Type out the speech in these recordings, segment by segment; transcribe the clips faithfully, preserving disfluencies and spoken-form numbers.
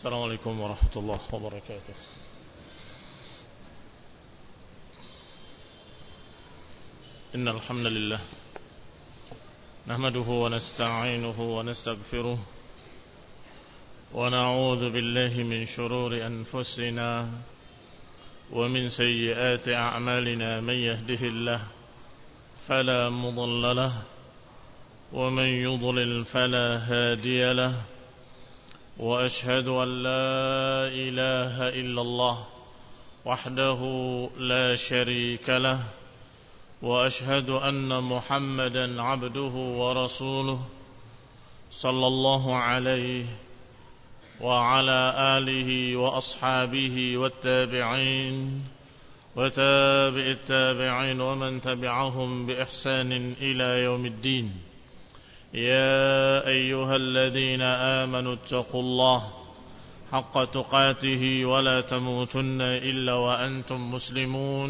السلام عليكم ورحمة الله وبركاته. إن الحمد لله نحمده ونستعينه ونستغفره ونعوذ بالله من شرور أنفسنا ومن سيئات أعمالنا. من يهده الله فلا مضل له ومن يضلل فلا هادي له، وأشهد أن لا إله إلا الله وحده لا شريك له، وأشهد أن محمدا عبده ورسوله صلى الله عليه وعلى آله وأصحابه والتابعين وتابع التابعين ومن تبعهم بإحسان إلى يوم الدين. يا أيها الذين آمنوا اتقوا الله حق تقاته ولا تموتن إلا وأنتم مسلمون.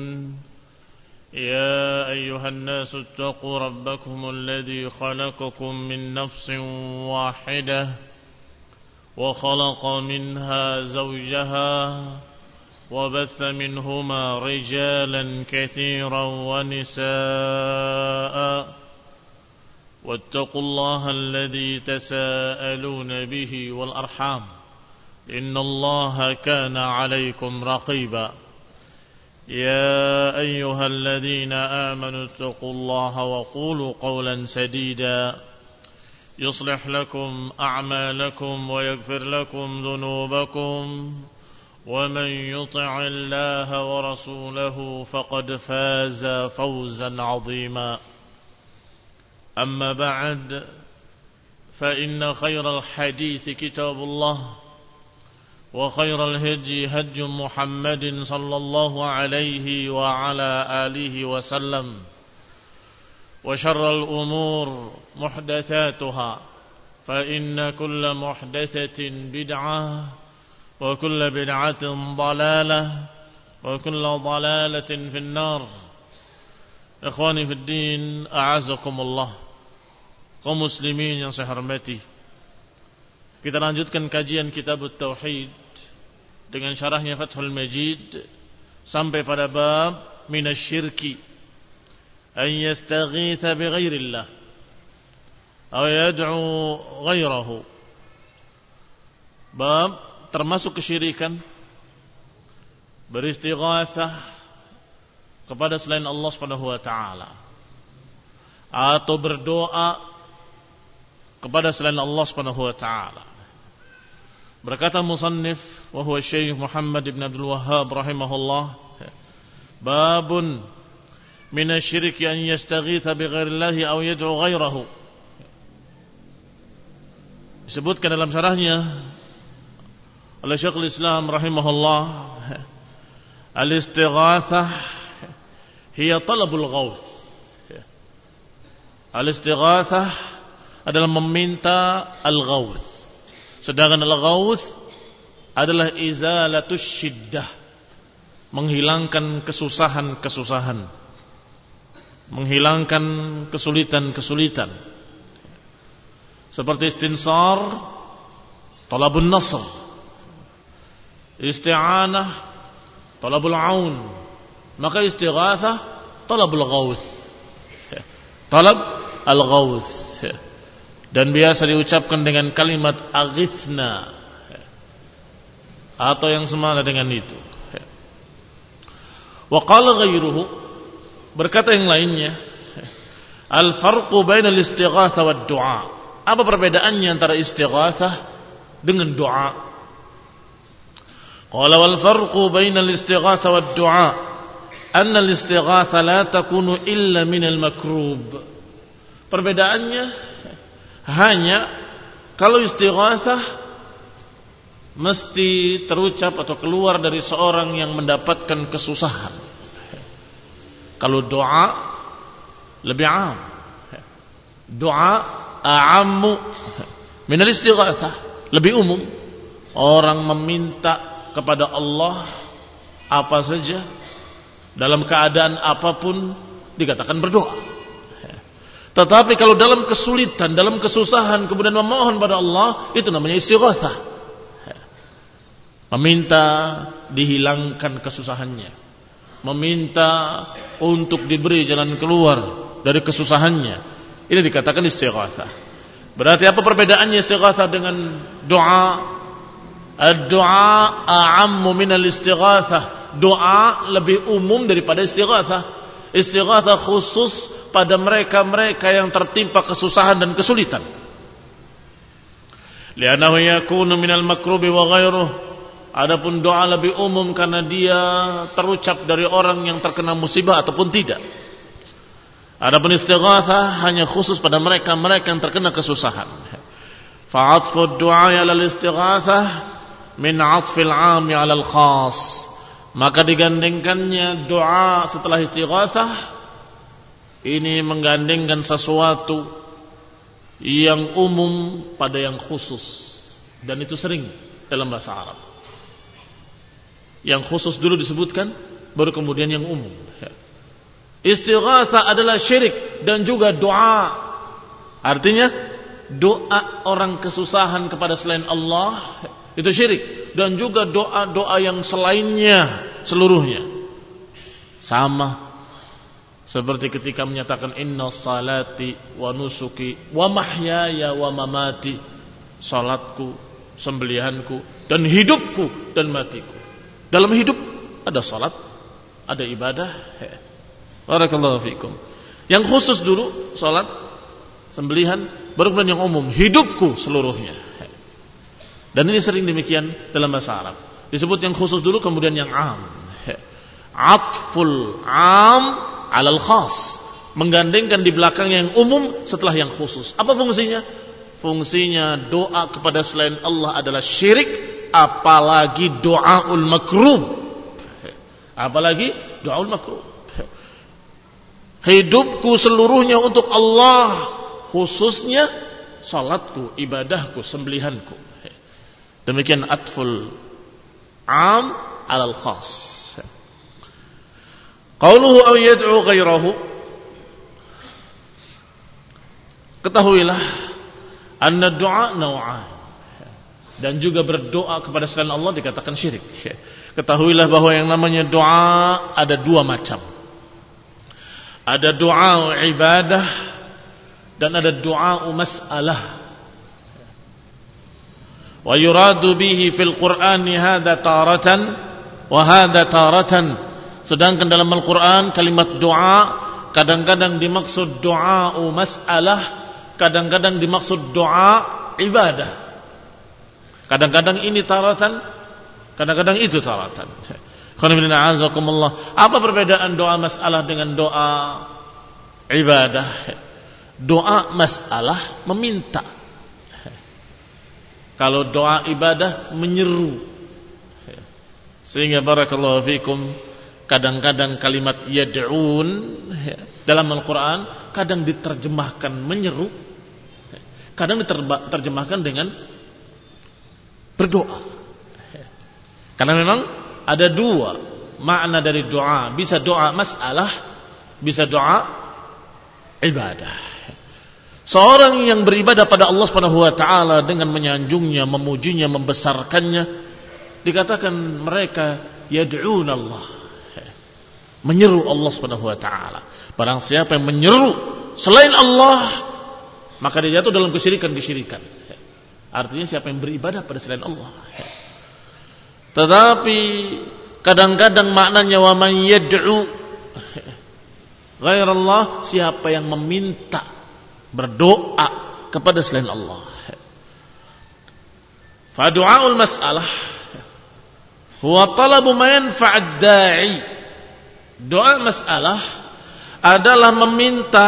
يا أيها الناس اتقوا ربكم الذي خلقكم من نفس واحدة وخلق منها زوجها وبث منهما رجالا كثيرا ونساء، واتقوا الله الذي تساءلون به والأرحام إن الله كان عليكم رقيبا. يا أيها الذين آمنوا اتقوا الله وقولوا قولا سديدا يصلح لكم أعمالكم ويغفر لكم ذنوبكم، ومن يطع الله ورسوله فقد فاز فوزا عظيما. أما بعد، فإن خير الحديث كتاب الله، وخير الهدي هدي محمد صلى الله عليه وعلى آله وسلم، وشر الأمور محدثاتها، فإن كل محدثة بدعة وكل بدعة ضلالة وكل ضلالة في النار. Ikhwani fi din, a'azakumullah, kaum muslimin yang saya hormati, kita lanjutkan kajian kitab Tauhid dengan syarahnya Fathul Majid sampai pada bab minasyirki an yastaghitha bighairillah aw yad'u ghairahu. Bab termasuk kesyirikan beristighatsah kepada selain Allah Subhanahu wa taala atau berdoa kepada selain Allah Subhanahu wa taala. Berkata musannif wa huwa Syekh Muhammad ibn Abdul Wahhab rahimahullah, babun minasyirki an yastaghitha bighairillahi aw yad'u ghairahu. Disebutkan dalam syarahnya oleh Syekhul Islam rahimahullah, al-istighatsah hiya talabul ghauth. Al-istighatsah adalah meminta al-ghauth, sedangkan al-ghauth adalah izalatus syiddah, menghilangkan kesusahan-kesusahan, menghilangkan kesulitan-kesulitan. Seperti istinsar, talabun nasr, isti'anah, talabul aun. Maka istighatsah talabul ghauth, talab al-ghauth, dan biasa diucapkan dengan kalimat aghithna atau yang semana dengan itu. Wa qala ghairuhu, berkata yang lainnya, al-farqu bainal istighatsah wad du'a. Apa perbedaannya antara istighatsah dengan doa? Qala wal farqu bainal istighatsah wad du'a anna al-istighatsah la takunu illa minal makrub. Perbedaannya hanya kalau istighatsah mesti terucap atau keluar dari seorang yang mendapatkan kesusahan. Kalau doa lebih am. Doa a'ammu minal istighatsah, lebih umum. Orang meminta kepada Allah apa saja dalam keadaan apapun dikatakan berdoa. Tetapi kalau dalam kesulitan, dalam kesusahan kemudian memohon pada Allah, itu namanya istighatsah. meminta dihilangkan kesusahannya, meminta untuk diberi jalan keluar dari kesusahannya. Ini dikatakan istighatsah. Berarti apa perbedaannya istighatsah dengan doa? Ad-du'a a'ammu minal istighatsah. Doa lebih umum daripada istighatsah. Istighatsah khusus pada mereka-mereka yang tertimpa kesusahan dan kesulitan. Li'annahu yakunu minal makrubi wa ghairuh. Adapun doa lebih umum karena dia terucap dari orang yang terkena musibah ataupun tidak. Adapun istighatsah hanya khusus pada mereka-mereka yang terkena kesusahan. Fa'atfu ad-du'a 'ala al-istighatsah min 'atfil 'ami 'ala al-khas. Maka digandengkannya doa setelah istighatsah ini menggandengkan sesuatu yang umum pada yang khusus, dan itu sering dalam bahasa Arab. Yang khusus dulu disebutkan, baru kemudian yang umum. Istighatsah adalah syirik dan juga doa. Artinya doa orang kesusahan kepada selain Allah itu syirik, dan juga doa-doa yang selainnya seluruhnya sama seperti ketika menyatakan inna salati wa nusuki wa mahyaya wa mamati, salatku, sembelihanku, dan hidupku dan matiku. Dalam hidup ada salat, ada ibadah. Barakallahu fikum. Yang khusus dulu salat, sembelihan, baru kemudian yang umum hidupku seluruhnya. Dan ini sering demikian dalam bahasa Arab. Disebut yang khusus dulu kemudian yang am. Atful am alal khas. Menggandengkan di belakang yang umum setelah yang khusus. Apa fungsinya? Fungsinya doa kepada selain Allah adalah syirik, apalagi doaul makrub. Apalagi doaul makrub. Hidupku seluruhnya untuk Allah, khususnya salatku, ibadahku, sembelihanku. Demikian atful am alal khas. Qauluhu aw yad'u ghairahu. Ketahuilah anna du'a naw'an. Dan juga berdoa kepada selain Allah dikatakan syirik. Ketahuilah bahwa yang namanya doa ada dua macam. Ada doa ibadah dan ada doa mas'alah. Wa yuradu bihi fil Qur'ani hadza taratan wa hadza taratan. Sedangkan dalam Al-Qur'an kalimat doa kadang-kadang dimaksud doa mas'alah, kadang-kadang dimaksud doa ibadah. Kadang-kadang ini taratan, kadang-kadang itu taratan. Apa perbedaan doa mas'alah dengan doa ibadah? Doa mas'alah meminta. Kalau doa ibadah menyeru. Sehingga barakallahu fikum, kadang-kadang kalimat yad'un dalam Al-Quran kadang diterjemahkan menyeru, kadang diterjemahkan dengan berdoa. Karena memang ada dua makna dari doa. Bisa doa mas'alah, bisa doa ibadah. Seorang yang beribadah pada Allah Subhanahu wa taala dengan menyanjungnya, memujinya, membesarkannya, dikatakan mereka yad'un Allah, menyeru Allah Subhanahu wa taala. Barang siapa yang menyeru selain Allah, maka dia jatuh dalam kesyirikan-kesyirikan. Artinya siapa yang beribadah pada selain Allah. Tetapi kadang-kadang maknanya wa man yad'u ghairallah, siapa yang meminta, berdoa kepada selain Allah. Fa du'aul mas'alah huwa talabu ma yanfa'ud da'i. Doa mas'alah adalah meminta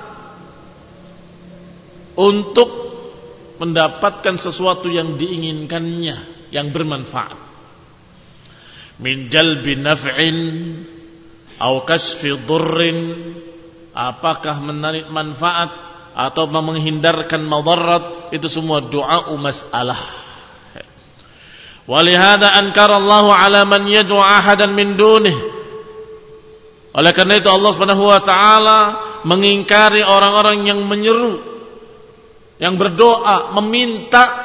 untuk mendapatkan sesuatu yang diinginkannya, yang bermanfaat. Min jalbi naf'in au kasfi dhurrin, apakah menarik manfaat atau menghindarkan madarat, itu semua doa mas'alah. Walihada ankara Allah ala man yad'u ahadan min dunih. Oleh karena itu Allah Subhanahu wa taala mengingkari orang-orang yang menyeru, yang berdoa, meminta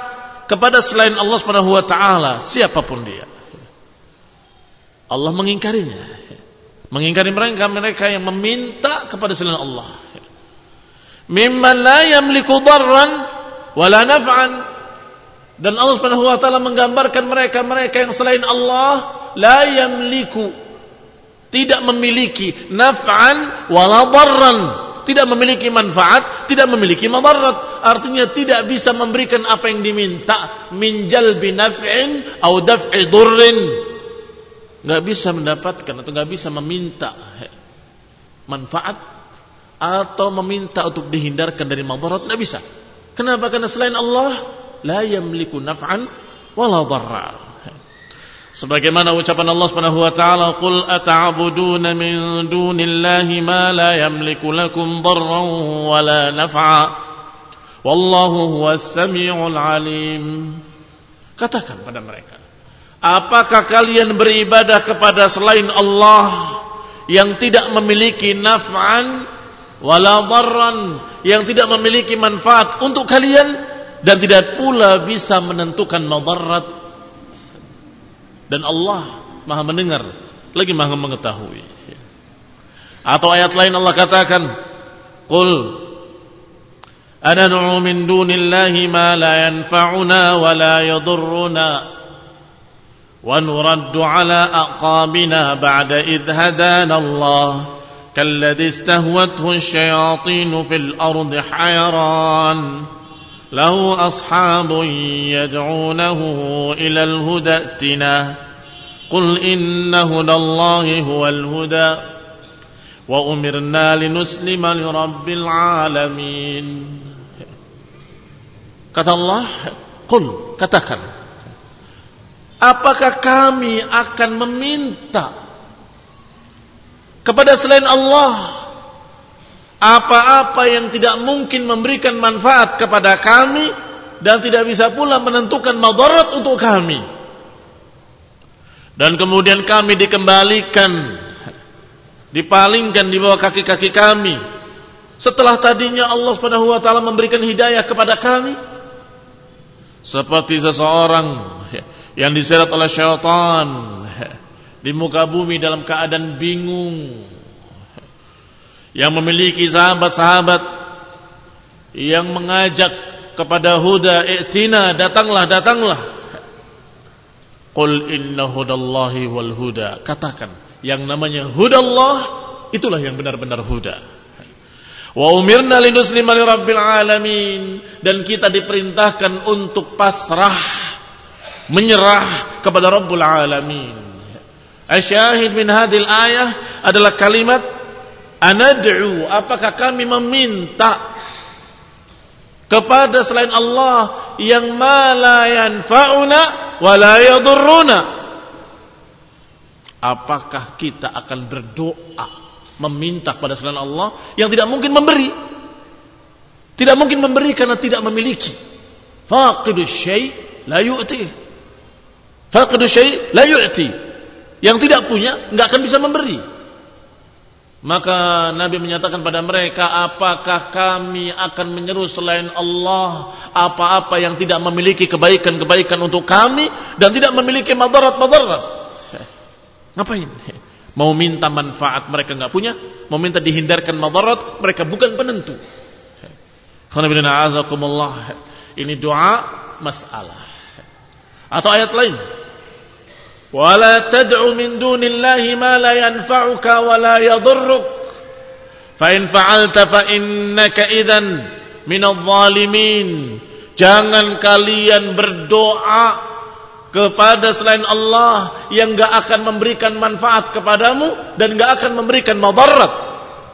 kepada selain Allah Subhanahu wa taala, siapapun dia. Allah mengingkarinya. Mengingkari mereka mereka yang meminta kepada selain Allah. Mimman la yamliku darran wala naf'an. Dan Allah Subhanahu wa taala menggambarkan mereka-mereka yang selain Allah la yamliku, tidak memiliki naf'an wala darran, tidak memiliki manfaat, tidak memiliki madarat. Artinya tidak bisa memberikan apa yang diminta, min jalbi naf'in atau daf'i durrin. Enggak bisa mendapatkan atau enggak bisa meminta manfaat atau meminta untuk dihindarkan dari madarat, enggak bisa. Kenapa? Karena selain Allah la yamliku naf'an wala darra. Sebagaimana ucapan Allah Subhanahu wa taala, "Qul ata'buduna min dunillahi ma la yamliku lakum darran wala naf'a wallahu huwas samiul alim." Katakan pada mereka, apakah kalian beribadah kepada selain Allah yang tidak memiliki naf'an wala darran, yang tidak memiliki manfaat untuk kalian dan tidak pula bisa menentukan madarat? Dan Allah Maha mendengar lagi Maha mengetahui. Atau ayat lain Allah katakan, "Qul anad'u min dunillahi ma la yanfa'una wa la yadurruna wa nuraddu ala aqabina ba'da idh hadana Allah kalladhi istahwathu asy-syayatin fil ardi hayran lahu ashabun yad'unahu ilal huda tina qul inna hudallahi huwal huda wa umirna linuslima lirabbil alamin." Kata Allah, qul, katakan, apakah kami akan meminta kepada selain Allah apa-apa yang tidak mungkin memberikan manfaat kepada kami dan tidak bisa pula menentukan madarat untuk kami, dan kemudian kami dikembalikan, dipalingkan di bawah kaki-kaki kami setelah tadinya Allah Subhanahu wa taala memberikan hidayah kepada kami? Seperti seseorang yang diseret oleh syaitan di muka bumi dalam keadaan bingung, yang memiliki sahabat-sahabat yang mengajak kepada huda, i'tina, datanglah, datanglah. Qul inna hudallahi wal huda. Katakan, yang namanya hudallah itulah yang benar-benar huda. Wa umirna linuslima lirabbil alamin. Dan kita diperintahkan untuk pasrah, menyerah kepada Rabbul Alamin. Asyahid min hadhil ayah adalah kalimat anad'u, apakah kami meminta kepada selain Allah yang ma la yanfa'una wa la yadurruna? Apakah kita akan berdoa meminta kepada selain Allah yang tidak mungkin memberi? Tidak mungkin memberi karena tidak memiliki. Faqidus syai' la yu'ti. Faqidus syai' la yu'ti. Yang tidak punya enggak akan bisa memberi. Maka Nabi menyatakan pada mereka, apakah kami akan menyeru selain Allah apa-apa yang tidak memiliki kebaikan-kebaikan untuk kami dan tidak memiliki madarat-madarat? Ngapain? Mau minta manfaat mereka enggak punya, mau minta dihindarkan madarat mereka bukan penentu. Ini doa masalah. Atau ayat lain, wala tad'u min dunillahi ma la yanfa'uka wa la yadurruk fa in fa'alta fa innaka idzan minadh dhalimin. Jangan kalian berdoa kepada selain Allah yang enggak akan memberikan manfaat kepadamu dan enggak akan memberikan madarat.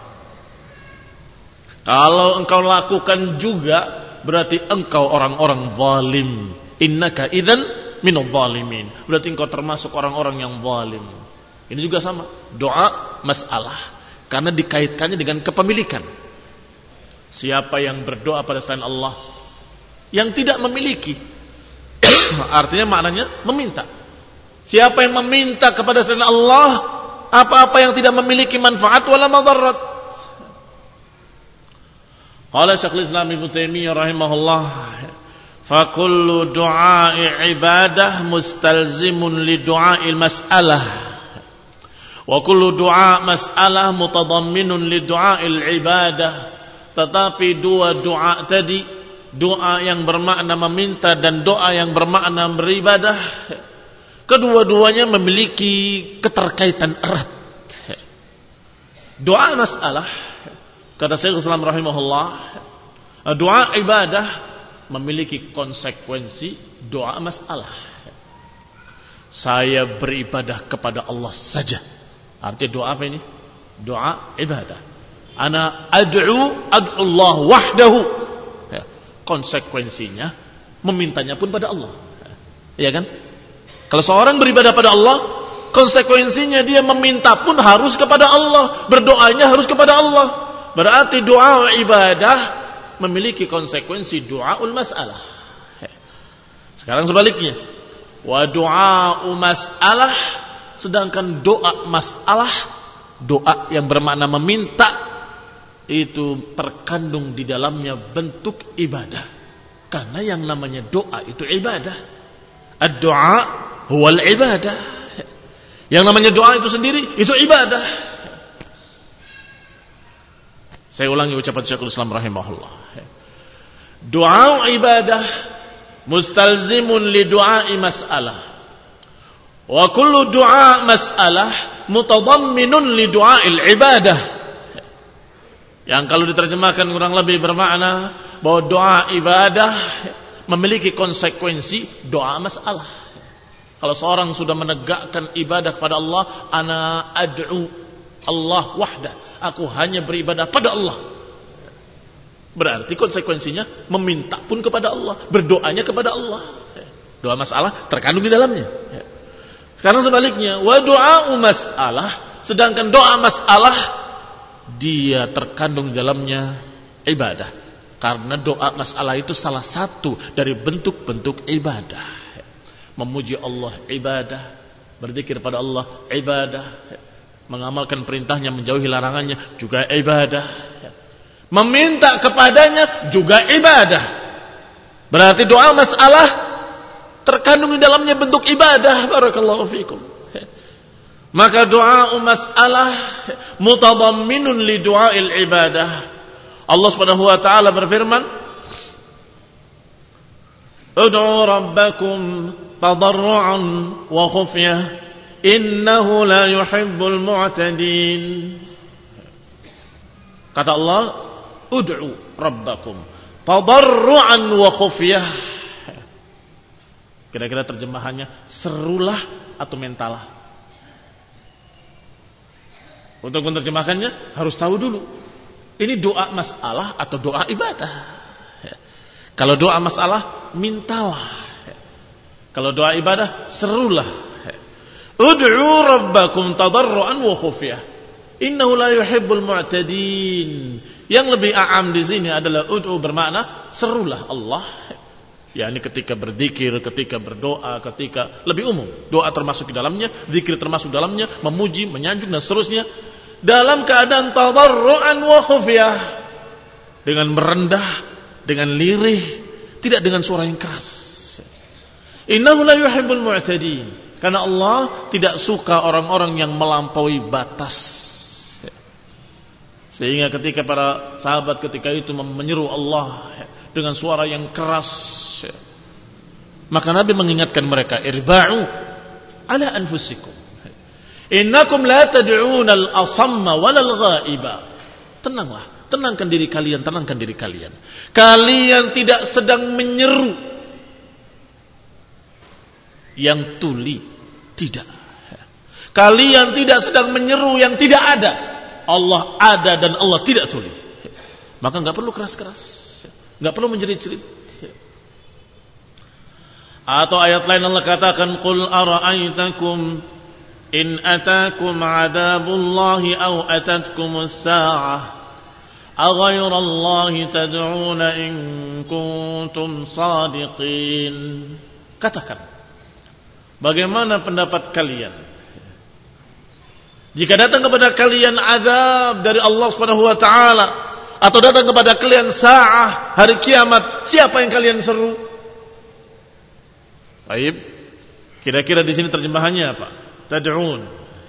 Kalau engkau lakukan juga berarti engkau orang-orang zalim. Innaka idzan minadh dhalimin. Berarti engkau termasuk orang-orang yang zalim. Ini juga sama, doa masalah, karena dikaitkannya dengan kepemilikan. Siapa yang berdoa pada selain Allah yang tidak memiliki, artinya maknanya meminta. Siapa yang meminta kepada selain Allah apa-apa yang tidak memiliki manfaat wala madarat. Qala Syekhul Islam Ibnu Taimiyah rahimahullah, fa kullu du'a'i ibadah mustalzimun li du'a'il mas'alah wa kullu du'a mas'alah mutadamminun li du'a'il ibadah. Tetapi dua doa tadi, doa yang bermakna meminta dan doa yang bermakna beribadah, kedua-duanya memiliki keterkaitan erat. Doa masalah, kata Syekhul Islam rahimahullah, doa ibadah memiliki konsekuensi doa masalah. Saya beribadah kepada Allah saja. Artinya doa apa ini? Doa ibadah. Ana ad'u ad'ullah wahdahu. Ya, konsekuensinya memintanya pun pada Allah. Ya kan? Kalau seorang beribadah pada Allah, konsekuensinya dia meminta pun harus kepada Allah, berdoanya harus kepada Allah. Berarti doa ibadah memiliki konsekuensi doaul mas'alah. Ya. Sekarang sebaliknya, wa doa mas'alah, sedangkan doa masalah, doa yang bermakna meminta, itu terkandung di dalamnya bentuk ibadah. Karena yang namanya doa itu ibadah. Ad-doa huwal ibadah. Yang namanya doa itu sendiri itu ibadah. Saya ulangi ucapan Syekhul Islam rahimahullah. Doa ibadah mustalzimun li du'ai mas'alah. Wa kullu du'a mas'alah mutadamminun li du'ail ibadah. Yang kalau diterjemahkan kurang lebih bermakna bahwa doa ibadah memiliki konsekuensi doa masalah. Kalau seorang sudah menegakkan ibadah kepada Allah, ana ad'u Allah wahda, aku hanya beribadah pada Allah, berarti konsekuensinya meminta pun kepada Allah, berdoanya kepada Allah. Doa masalah terkandung di dalamnya. Sekarang sebaliknya, wa du'a masalah, sedangkan doa masalah dia terkandung di dalamnya ibadah. Karena doa masalah itu salah satu dari bentuk-bentuk ibadah. Memuji Allah ibadah, berzikir pada Allah ibadah, mengamalkan perintahnya, menjauhi larangannya juga ibadah, meminta kepadanya juga ibadah. Berarti doa masalah terkandung di dalamnya bentuk ibadah. Barakallahu fikum. Maka doa masalah mutadamminun li du'ail ibadah. Allah Subhanahu wa taala berfirman, "Ud'u rabbakum tadarruan wa khufyah, innahu la yuhibbul mu'tadin." Kata Allah, "Ud'u rabbakum tadarruan wa khufyah." Kira-kira terjemahannya, serulah atau mintalah. Untuk menerjemahkannya harus tahu dulu, ini doa masalah atau doa ibadah. Kalau doa masalah, mintalah. Kalau doa ibadah, serulah. Ud'u rabbakum tadarruan wa khufyah, innahu la yuhibbul mu'tadin. Yang lebih a'am di sini adalah ud'u bermakna serulah Allah. yakni ketika berzikir, ketika berdoa, ketika lebih umum, doa termasuk di dalamnya, zikir termasuk dalamnya, memuji, menyanjung dan seterusnya, dalam keadaan tadarruan wa khufyah, dengan merendah, dengan lirih, tidak dengan suara yang keras. Innahu la yuhibbul mu'tadin, karena Allah tidak suka orang-orang yang melampaui batas. Sehingga ketika para sahabat ketika itu menyeru Allah dengan suara yang keras, maka Nabi mengingatkan mereka, irba'u ala anfusikum, innakum la tad'una al-asamma walal ghaiba. Tenanglah, tenangkan diri kalian, tenangkan diri kalian. Kalian tidak sedang menyeru yang tuli, tidak. Kalian tidak sedang menyeru yang tidak ada. Allah ada dan Allah tidak tuli. Maka enggak perlu keras-keras, enggak perlu menjerit-jerit. Atau ayat lain Allah katakan, qul ara'aitakum in atakum 'adzabullahi aw atatkumus saa'ah aghayrallahi tad'una in kuntum shadiqin. Katakan, bagaimana pendapat kalian jika datang kepada kalian azab dari Allah Subhanahu wa taala, atau datang kepada kalian sa'ah, hari kiamat, siapa yang kalian seru? Baik. Kira-kira di sini terjemahannya apa? Tad'un.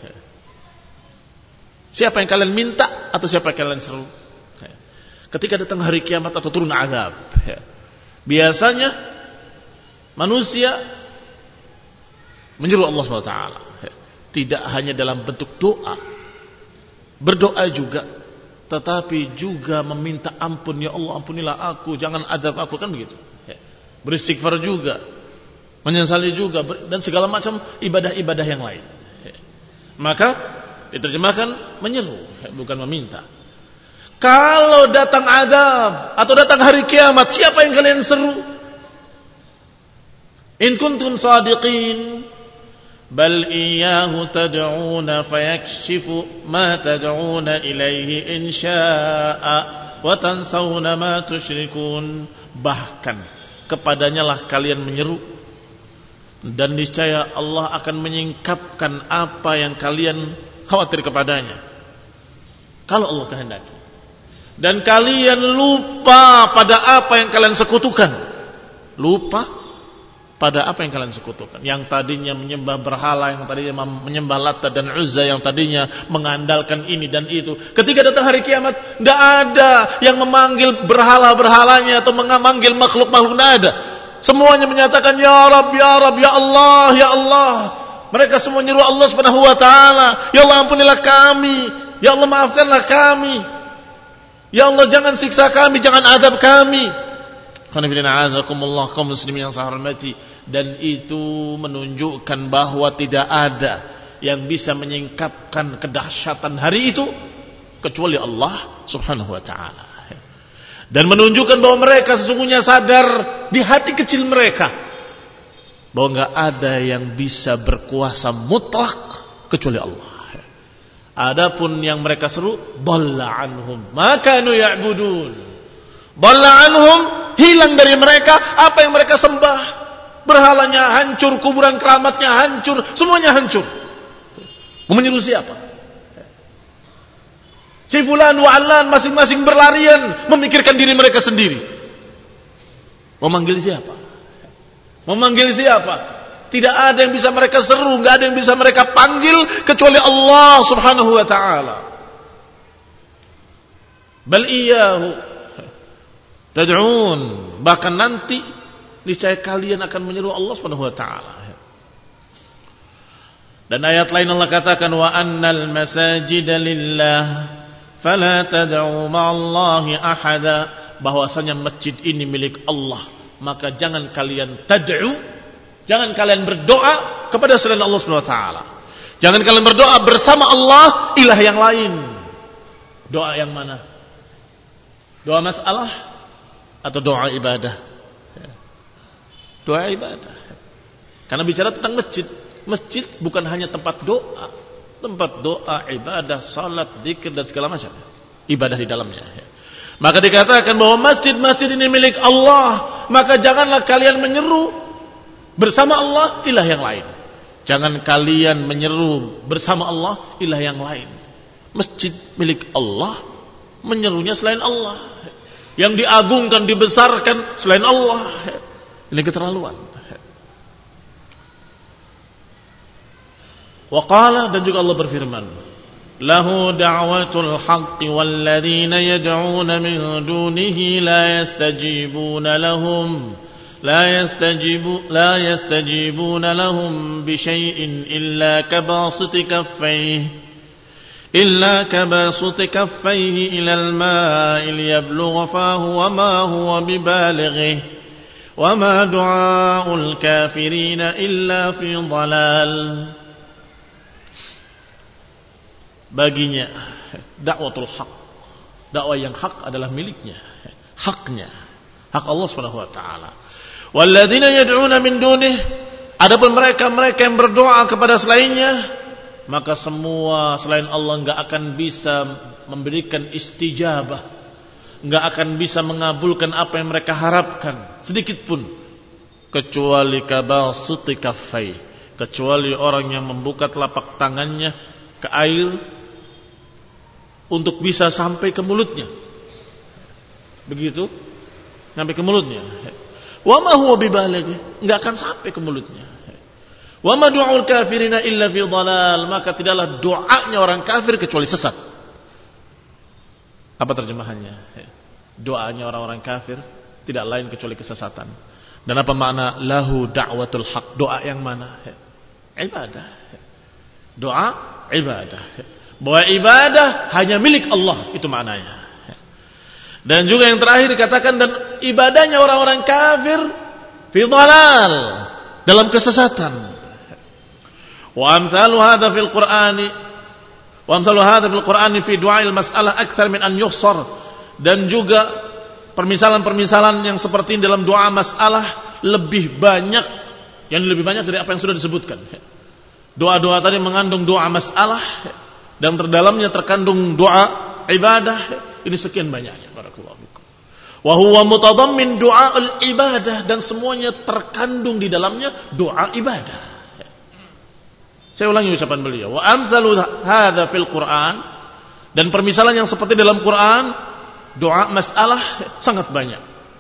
Siapa yang kalian minta atau siapa yang kalian seru? Ketika datang hari kiamat atau turun azab, biasanya manusia menyeru Allah subhanahu wa taala. Tidak hanya dalam bentuk doa, berdoa juga, tetapi juga meminta ampun. Ya Allah, ampunilah aku, jangan azab aku, kan begitu. Beristighfar juga, menyesali juga, dan segala macam ibadah-ibadah yang lain. Maka diterjemahkan menyeru, bukan meminta. Kalau datang azab atau datang hari kiamat, siapa yang kalian seru? In kuntum sadiqin, bal iyyahu tad'una fayakshifu ma tad'una ilaihi in syaa'a wa tansawna ma tusyrikun. Bahkan kepadanya lah kalian menyeru, dan niscaya Allah akan menyingkapkan apa yang kalian khawatir kepadanya, kalau Allah kehendaki. Dan kalian lupa pada apa yang kalian sekutukan. Lupa pada apa yang kalian sekutukan. Yang tadinya menyembah berhala, yang tadinya menyembah Lata dan Uzza, yang tadinya mengandalkan ini dan itu. Ketika datang hari kiamat, tidak ada yang memanggil berhala-berhalanya atau memanggil makhluk-makhluk, tidak ada. Semuanya menyatakan ya Rabb, ya Rabb, ya Allah, ya Allah. Mereka semua nyeru Allah subhanahu wa ta'ala. Ya Allah, ampunilah kami. Ya Allah, maafkanlah kami. Ya Allah, jangan siksa kami, jangan adab kami. Kaum muslimin yang saya hormati. Dan itu menunjukkan bahwa tidak ada yang bisa menyingkapkan kedahsyatan hari itu kecuali Allah subhanahu wa ta'ala. Dan menunjukkan bahwa mereka sesungguhnya sadar di hati kecil mereka bahwa enggak ada yang bisa berkuasa mutlak kecuali Allah. Adapun yang mereka seru, dhalla anhum ma kanu ya'budun. Dhalla anhum, hilang dari mereka apa yang mereka sembah. Berhalanya hancur, kuburan keramatnya hancur, semuanya hancur. Menyeru siapa? Si fulan wa allan masing-masing berlarian memikirkan diri mereka sendiri. Memanggil siapa? Memanggil siapa? Tidak ada yang bisa mereka seru, tidak ada yang bisa mereka panggil kecuali Allah subhanahu wa ta'ala. Bal iyyahu tad'un, bahkan nanti niscaya kalian akan menyeru Allah subhanahu wa ta'ala. Dan ayat lain Allah katakan wa annal masajida lillah fala tad'u ma'allahi ahada, bahwasanya masjid ini milik Allah, maka jangan kalian tad'u, jangan kalian berdoa kepada selain Allah subhanahu wa ta'ala. Jangan kalian berdoa bersama Allah ilah yang lain. Doa yang mana? Doa masalah atau doa ibadah? Doa ibadah. Karena bicara tentang masjid, masjid bukan hanya tempat doa, tempat doa, ibadah, salat, zikir dan segala macam ibadah di dalamnya. Maka dikatakan bahwa masjid-masjid ini milik Allah, maka janganlah kalian menyeru bersama Allah ilah yang lain. Jangan kalian menyeru bersama Allah ilah yang lain. Masjid milik Allah, menyerunya selain Allah. Yang diagungkan, dibesarkan selain Allah. Ini keterlaluan. Wa qala, dan juga Allah berfirman, lahu da'watul haqqi walladzina yad'una min dunihi la yastajibuna lahum la yastajibu la yastajibuna lahum bi syai'in illa kabasiti kaffayhi illa kabasiti kaffayhi ila al-ma'i liyablugha fahu wa ma huwa bibalighihi wa ma du'aul kafirina illa fi dhalal. Baginya dakwatul haq, dakwah yang hak adalah miliknya, haknya, hak Allah subhanahu wa ta'ala. Walladzina yad'una min dunih, adapun mereka-mereka yang berdoa kepada selainnya, maka semua selain Allah enggak akan bisa memberikan istijabah, enggak akan bisa mengabulkan apa yang mereka harapkan sedikit pun, kecuali kabasiti kaffai, kecuali orang yang membuka telapak tangannya ke air untuk bisa sampai ke mulutnya. Begitu, sampai ke mulutnya. Wa ma huwa bibaligh, enggak akan sampai ke mulutnya. Wa ma du'aul kafirina illa fi dhalal, maka tidaklah doanya orang kafir kecuali sesat. Apa terjemahannya? Doanya orang-orang kafir tidak lain kecuali kesesatan. Dan apa makna lahu da'watul haq? Doa yang mana? Ibadah. Doa ibadah. Bahwa ibadah hanya milik Allah, itu maknanya. Dan juga yang terakhir dikatakan, dan ibadahnya orang-orang kafir fi dhalal, dalam kesesatan. Wa amthalu hadha fil Qur'ani wa amthalu hadha fil Qur'ani fi du'ail mas'alah akthar min an yuhsar. Dan juga permisalan-permisalan yang seperti ini dalam doa masalah lebih banyak, yang lebih banyak dari apa yang sudah disebutkan. Doa-doa tadi mengandung doa masalah dan terdalamnya terkandung doa ibadah. Ini sekian banyaknya. Barakallahu fikum. Wa huwa mutadammin du'aul ibadah, dan semuanya terkandung di dalamnya doa ibadah. Saya ulangi ucapan beliau. Wa amthalu hadza fil Qur'an, dan permisalan yang seperti dalam Quran, doa masalah sangat banyak.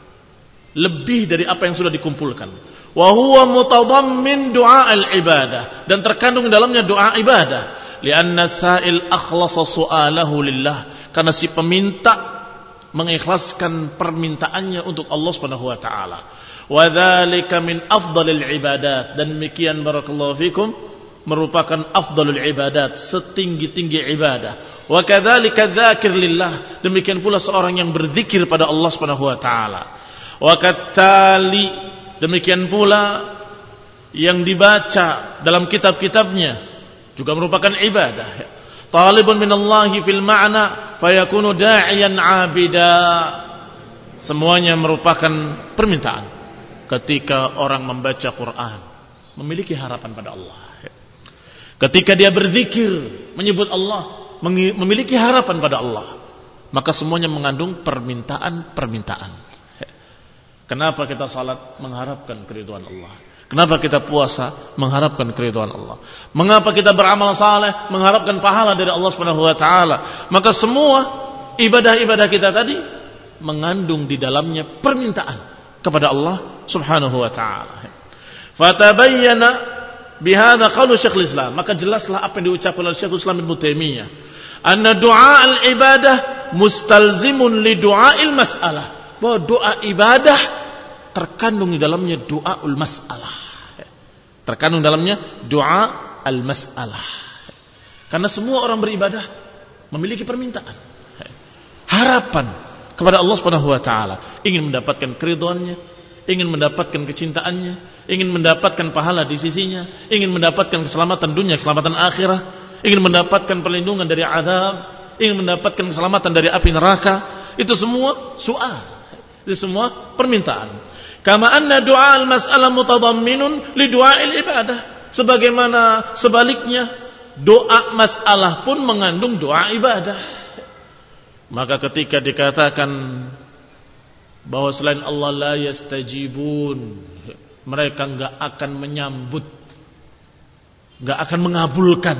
Lebih dari apa yang sudah dikumpulkan. Wa huwa mutadammin du'aul ibadah, dan terkandung di dalamnya doa ibadah. Lianna sa'il akhlasa su'alahu lillah, karena si peminta mengikhlaskan permintaannya untuk Allah Subhanahu wa taala. Wa dzalika min afdalil ibadat, dan demikian barakallahu fikum merupakan afdalul ibadat, setinggi-tinggi ibadah. Wa kadzalika dzakir lillah, demikian pula seorang yang berzikir pada Allah Subhanahu wa taala. Wa kattali, demikian pula yang dibaca dalam kitab-kitabnya juga merupakan ibadah. Talibun minallahi fil ma'na fayakunu da'iyan 'abida. Semuanya merupakan permintaan. Ketika orang membaca Quran, memiliki harapan pada Allah. Ketika dia berzikir, menyebut Allah, memiliki harapan pada Allah, maka semuanya mengandung permintaan-permintaan. Kenapa kita salat? Mengharapkan keridhaan Allah. Kenapa kita puasa? Mengharapkan keridhaan Allah. Mengapa kita beramal saleh? Mengharapkan pahala dari Allah Subhanahu wa taala. Maka semua ibadah-ibadah kita tadi mengandung di dalamnya permintaan kepada Allah Subhanahu wa taala. Fatabayyana bihadza qaulu Syekhul Islam, maka jelaslah apa yang diucapkan oleh Syekhul Islam Ibnu Taimiyah, anna du'a al-ibadah mustalzimun li du'ail mas'alah, bahwa doa ibadah terkandung di dalamnya doaul mas'alah, terkandung dalamnya doa al-mas'alah. Karena semua orang beribadah memiliki permintaan, harapan kepada Allah Subhanahu wa taala, ingin mendapatkan keridhaannya, ingin mendapatkan kecintaannya, ingin mendapatkan pahala di sisinya, ingin mendapatkan keselamatan dunia, keselamatan akhirat, ingin mendapatkan perlindungan dari azab, ingin mendapatkan keselamatan dari api neraka. Itu semua su'al, itu semua permintaan. Kama anna du'a al-mas'alah mutadamminun li du'ail ibadah, sebagaimana sebaliknya doa masalah pun mengandung doa ibadah. Maka ketika dikatakan bahwa selain Allah la yastajibun, mereka enggak akan menyambut, enggak akan mengabulkan,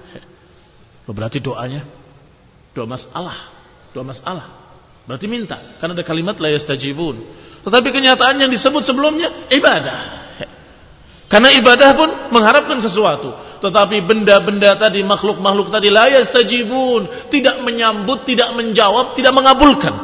berarti doanya doa masalah, doa masalah berarti minta, karena ada kalimat la yastajibun. Tetapi kenyataan yang disebut sebelumnya ibadah, karena ibadah pun mengharapkan sesuatu. Tetapi benda-benda tadi, makhluk-makhluk tadi la yastajibun, tidak menyambut, tidak menjawab, tidak mengabulkan.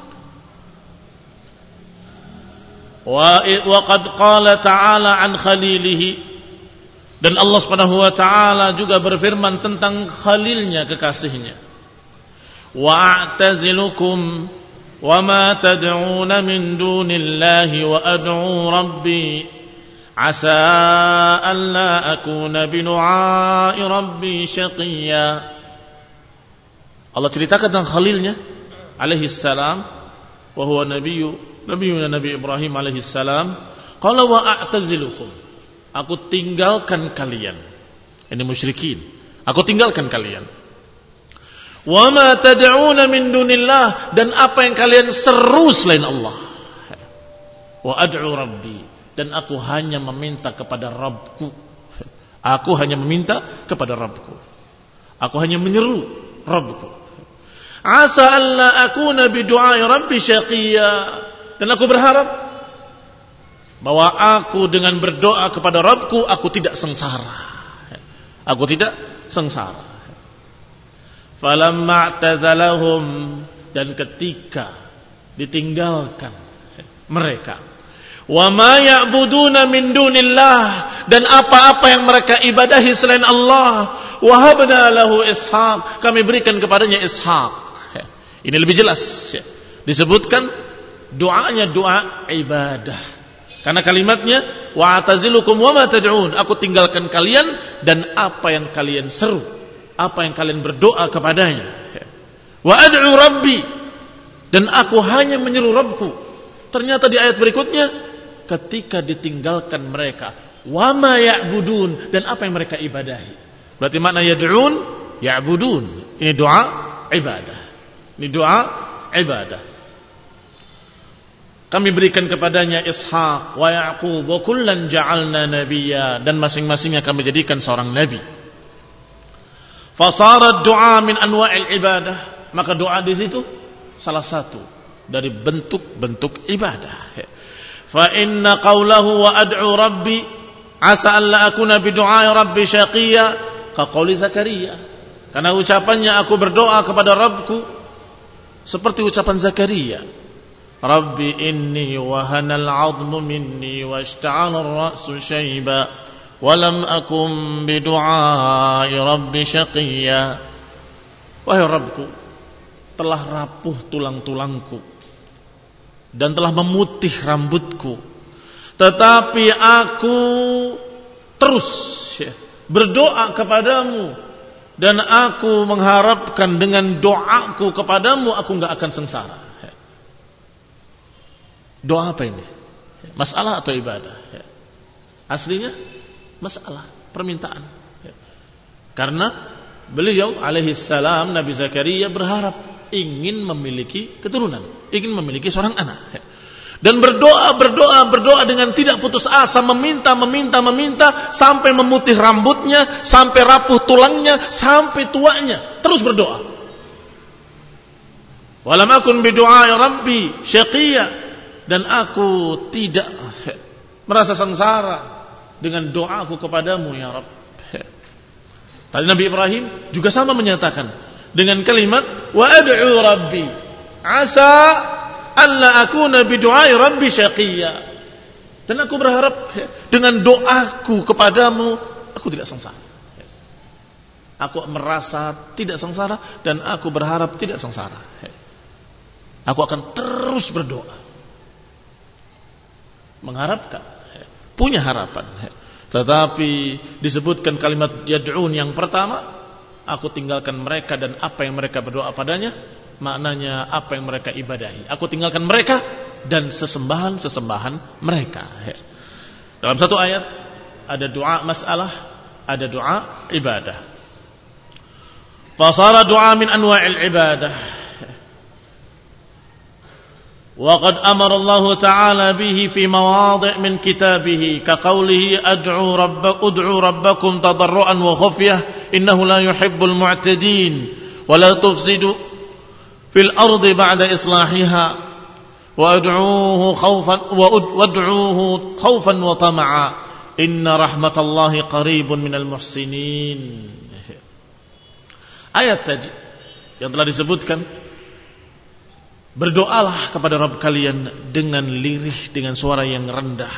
Wa qad qala ta'ala an khalilihi, dan Allah Subhanahu wa taala juga berfirman tentang khalilnya, kekasihnya. Wa a'tazilukum wa ma tad'una min dunillahi wa ad'u rabbi asa an la akuna bi du'a'i rabbi syaqiyya. Allah ceritakan tentang khalilnya alaihi salam, wa huwa nabiyyu Nabiuna Nabi Ibrahim alaihi salam, qala wa a'tazilukum, aku tinggalkan kalian, ini musyrikin, aku tinggalkan kalian. Wa ma tad'una min dunillah, dan apa yang kalian seru selain Allah. Wa ad'u rabbi, dan aku hanya meminta kepada Rabbku. Aku hanya meminta kepada Rabbku. Aku hanya menyeru Rabbku. Asa alla akuna bi du'ai rabbi syaqiyya, dan aku berharap bahwa aku dengan berdoa kepada Rabbku aku tidak sengsara. Aku tidak sengsara. Falamma i'tazalahum, dan ketika ditinggalkan mereka, wa ma ya'buduna min dunillah, dan apa-apa yang mereka ibadahi selain Allah, wahabna lahu Ishaq, kami berikan kepadanya Ishaq. Ini lebih jelas disebutkan doanya doa ibadah, karena kalimatnya wa'tazilukum wa ma tad'un, aku tinggalkan kalian dan apa yang kalian seru, apa yang kalian berdoa kepadanya. Wa ad'u rabbi, dan aku hanya menyeru Rabbku. Ternyata di ayat berikutnya, ketika ditinggalkan mereka, wa ma ya'budun, dan apa yang mereka ibadahi. Berarti makna yad'un, ya'budun. Ini doa ibadah. Ini doa ibadah. Kami berikan kepadanya Ishaq wa Ya'qub wa kullan ja'alna nabiyya, dan masing-masingnya kami jadikan seorang nabi. Fasara doa min anwa'il ibadah, maka doa di situ salah satu dari bentuk-bentuk ibadah. Fa inna qawlahu wa ad'u rabbi asa an la akuna bi du'ai rabbi syaqiyya ka qauli Zakaria, karena ucapannya aku berdoa kepada Rabbku seperti ucapan Zakaria, Rabbi inni wahana al-'azmu minni washta'ala ar-ra'su shayba wa lam akum bi du'ai rabbi syaqiyya. Wahai Rabbku, telah rapuh tulang-tulangku dan telah memutih rambutku, tetapi aku terus berdoa kepadamu, dan aku mengharapkan dengan doaku kepadamu aku enggak akan sengsara. Doa apa ini? Masalah atau ibadah? Aslinya masalah, permintaan. Karena beliau alaihi salam, Nabi Zakaria berharap ingin memiliki keturunan, ingin memiliki seorang anak, dan berdoa, berdoa, berdoa dengan tidak putus asa, meminta, meminta, meminta, sampai memutih rambutnya, sampai rapuh tulangnya, sampai tuanya, terus berdoa. Walam akun bidu'ai rabbi syaqiyya, dan aku tidak merasa sengsara dengan doaku kepadamu ya Rabb. Tadi Nabi Ibrahim juga sama menyatakan dengan kalimat wa ad'u rabbi asa alla akuna bi du'ai rabbi syaqiyya, dan aku berharap dengan doaku kepadamu aku tidak sengsara. Aku merasa tidak sengsara dan aku berharap tidak sengsara. Aku akan terus berdoa, mengharapkan, punya harapan. Tetapi disebutkan kalimat yad'un yang pertama, aku tinggalkan mereka dan apa yang mereka berdoa padanya, maknanya apa yang mereka ibadahi. Aku tinggalkan mereka dan sesembahan-sesembahan mereka. Dalam satu ayat ada doa masalah, ada doa ibadah. Fasara doa min anwa'il ibadah. وقد أمر الله تعالى به في مواضع من كتابه كقوله أدعوا رب أدعوا ربكم تضرعا وخفية إنه لا يحب المعتدين ولا تفسدوا في الأرض بعد إصلاحها وأدعوه خوفا وأدعوه خوفا وطمعا إن رحمة الله قريب من المحسنين. Ayat tadi yang telah disebutkan, berdoalah kepada Rabb kalian dengan lirih, dengan suara yang rendah.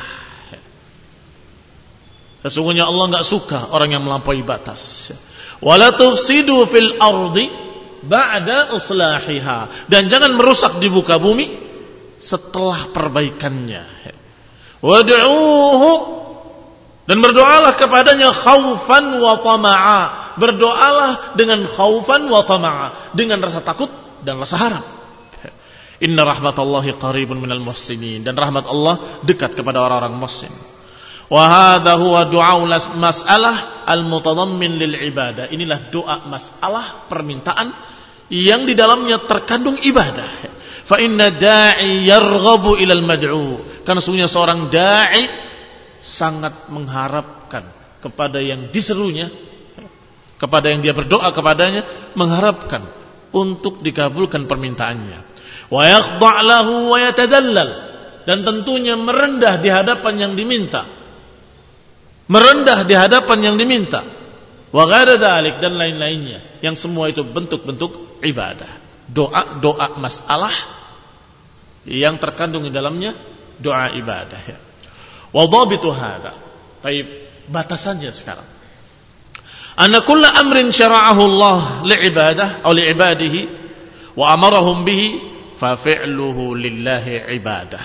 Sesungguhnya Allah enggak suka orang yang melampaui batas. Wala tufsidu fil ardi ba'da islahiha, dan jangan merusak di muka bumi setelah perbaikannya. Wad'uuhu, dan berdoalah kepadanya khaufan wa tama'a. Berdoalah dengan khaufan wa tama'a, dengan rasa takut dan rasa harap. Inna rahmatallahi qaribun minal muhsinin, dan rahmat Allah dekat kepada orang-orang muhsin. Wa hadha huwa du'aul mas'alah al-mutadammin lil ibadah. Inilah doa masalah, permintaan yang di dalamnya terkandung ibadah. Fa inna da'i yarghabu ilal mad'u, karena sesungguhnya seorang da'i sangat mengharapkan kepada yang diserunya, kepada yang dia berdoa kepadanya, mengharapkan untuk dikabulkan permintaannya. Wa yakhda' lahu wa yatadallal, dan tentunya merendah di hadapan yang diminta. Merendah di hadapan yang diminta. Wa ghairu dzalik dan lain-lainnya, yang semua itu bentuk-bentuk ibadah. Doa-doa masalah yang terkandung di dalamnya doa ibadah. Wa dhabitu hadza. Baik, batasannya sekarang. Anna kullu amrin syara'ahu Allah li'ibadah atau li'ibadihi wa amarahum bihi fa fi'luhu lillahi ibadah.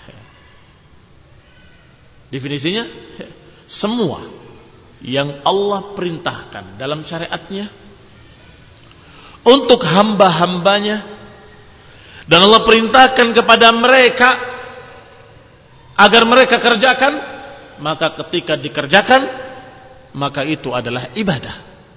Definisinya, semua yang Allah perintahkan dalam syariatnya untuk hamba-hambanya, dan Allah perintahkan kepada mereka agar mereka kerjakan, maka ketika dikerjakan, maka itu adalah ibadah.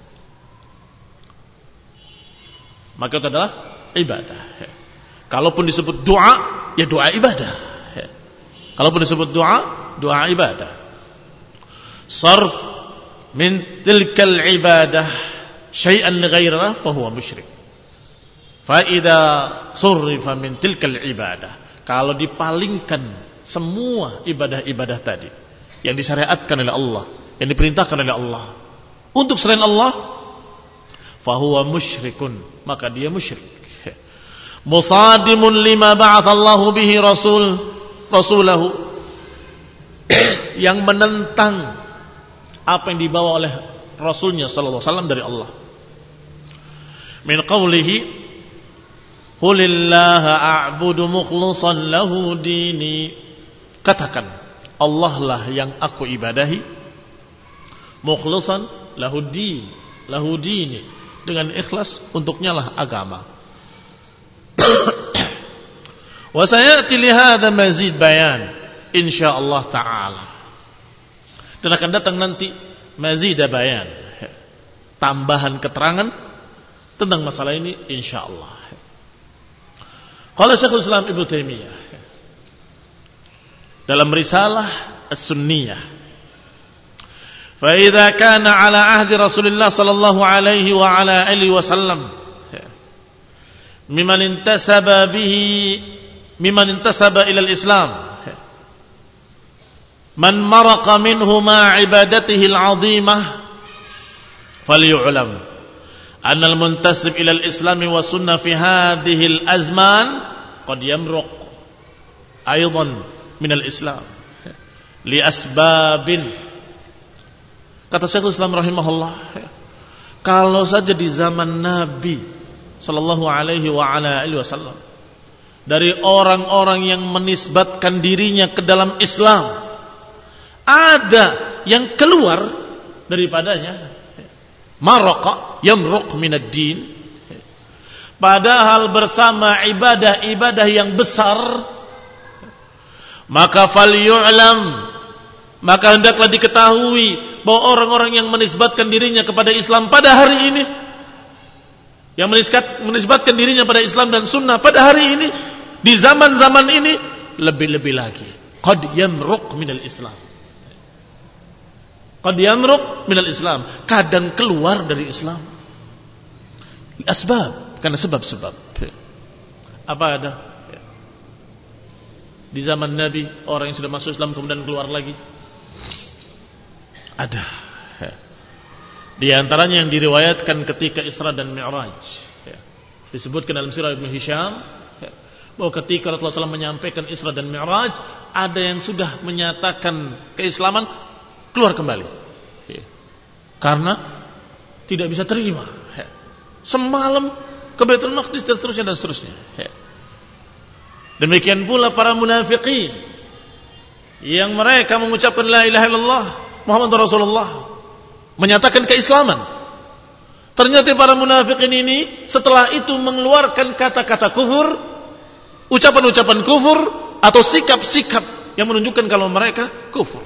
Maka itu adalah ibadah. Kalaupun disebut doa, ya doa ibadah. Kalaupun disebut doa, doa ibadah. Sarf min tilkal ibadah syai'an li ghairihi fa huwa musyrik. Fa idza surrifa min tilkal ibadah, kalau dipalingkan semua ibadah-ibadah tadi yang disyariatkan oleh Allah, yang diperintahkan oleh Allah untuk selain Allah, fa huwa musyrikun, maka dia musyrik. Musadimun lima ba'atsallahu bihi rasul rasulahu, yang menentang apa yang dibawa oleh Rasulnya sallallahu alaihi wasallam dari Allah. Min qawlihi qulillaha a'budu mukhlishan lahu dini, katakan Allah lah yang aku ibadahi, mukhlishan lahu din, lahu dini, dengan ikhlas untuknya lah agama. Wa sayati li hadza mazid bayan insyaallah taala. Dan akan datang nanti mazid bayan, tambahan keterangan tentang masalah ini insyaallah. Qala Syekhul Islam Ibnu Taimiyah dalam risalah As-Sunniyah, fa idza kana ala ahdi Rasulillah sallallahu alaihi wa ala alihi wasallam mimman intasaba bihi mimman intasaba ila al-Islam man maraqa minhu ma ibadatihi al-'azimah falyu'lam anna al-muntasib ila al-Islam wa sunnah fi hadhihi al-azman qad yamruq aidan min al-Islam li asbabin. Kata Syekhul Islam rahimahullah, kalau saja di zaman Nabi sallallahu alaihi wa ala alihi wasallam dari orang-orang yang menisbatkan dirinya ke dalam Islam ada yang keluar daripadanya, maraqa yamruq minad din, padahal bersama ibadah-ibadah yang besar, maka falyu'lam, maka hendaklah diketahui bahwa orang-orang yang menisbatkan dirinya kepada Islam pada hari ini, yang menisbatkan dirinya pada Islam dan sunnah pada hari ini, di zaman-zaman ini, lebih-lebih lagi qad yamruq minal Islam, qad yamruq minal Islam, kadang keluar dari Islam, asbab, karena sebab-sebab. Apa ada di zaman Nabi orang yang sudah masuk Islam kemudian keluar lagi? Ada. Di antaranya yang diriwayatkan ketika Isra dan Mi'raj, disebutkan dalam sirah Ibnu Hisham bahwa ketika Rasulullah shallallahu alaihi wasallam menyampaikan Isra dan Mi'raj, ada yang sudah menyatakan keislaman keluar kembali karena tidak bisa terima, semalam ke Baitul Maqdis dan seterusnya dan seterusnya. Demikian pula para munafiqin yang mereka mengucapkan la ilaha illallah Muhammadur Rasulullah, menyatakan keislaman. Ternyata para munafiqin ini setelah itu mengeluarkan kata-kata kufur, ucapan-ucapan kufur atau sikap-sikap yang menunjukkan kalau mereka kufur.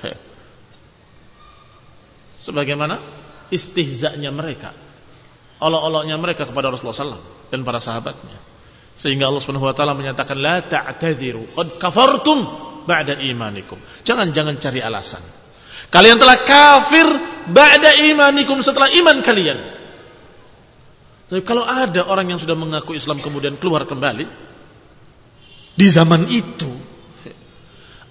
Sebagaimana istihza'nya mereka, olok-oloknya mereka kepada Rasulullah sallallahu alaihi wasallam dan para sahabatnya, sehingga Allah Subhanahu wa taala menyatakan la ta'tadiru qad kafartum ba'da imanikum. Jangan-jangan cari alasan. Kalian telah kafir ba'da imanikum, setelah iman kalian. Tapi kalau ada orang yang sudah mengaku Islam kemudian keluar kembali di zaman itu,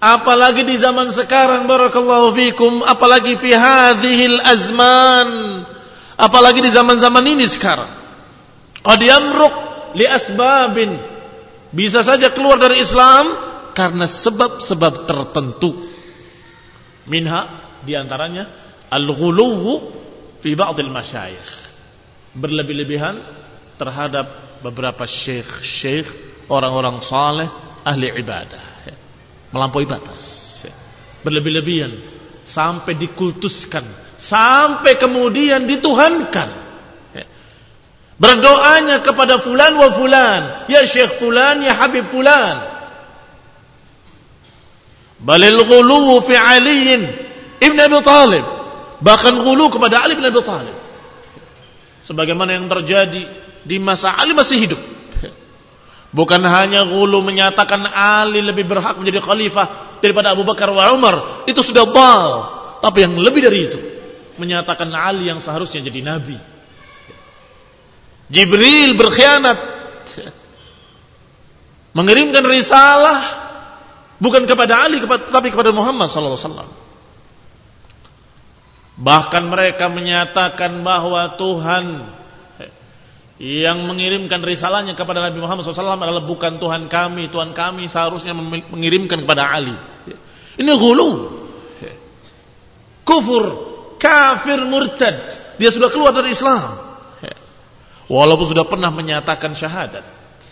Apalagi di zaman sekarang, barakallahu fikum, apalagi fi hadhil azman, apalagi di zaman-zaman ini sekarang. Qad yamruq li asbabin, bisa saja keluar dari Islam karena sebab-sebab tertentu. Minha, di antaranya al-ghuluw fi ba'dil masyayikh, berlebih-lebihan terhadap beberapa syekh-syekh, orang-orang saleh, ahli ibadah, melampaui batas, berlebih-lebihan sampai dikultuskan, sampai kemudian dituhankan. Berdoanya kepada fulan wa fulan, ya syekh fulan, ya habib fulan. Balil ghuluw fi Ali ibn Abi Thalib, bahkan ghuluw kepada Ali ibn Abi Thalib, sebagaimana yang terjadi di masa Ali masih hidup. Bukan hanya ghulu menyatakan Ali lebih berhak menjadi khalifah daripada Abu Bakar wa Umar, itu sudah bal. Tapi yang lebih dari itu, menyatakan Ali yang seharusnya jadi nabi. Jibril berkhianat, mengirimkan risalah bukan kepada Ali tapi kepada Muhammad sallallahu alaihi wasallam. Bahkan mereka menyatakan bahwa Tuhan yang mengirimkan risalahnya kepada Nabi Muhammad shallallahu alaihi wasallam adalah bukan Tuhan kami. Tuhan kami seharusnya mengirimkan kepada Ali. Ini ghulu, kufur, kafir, murtad. Dia sudah keluar dari Islam, walaupun sudah pernah menyatakan syahadat.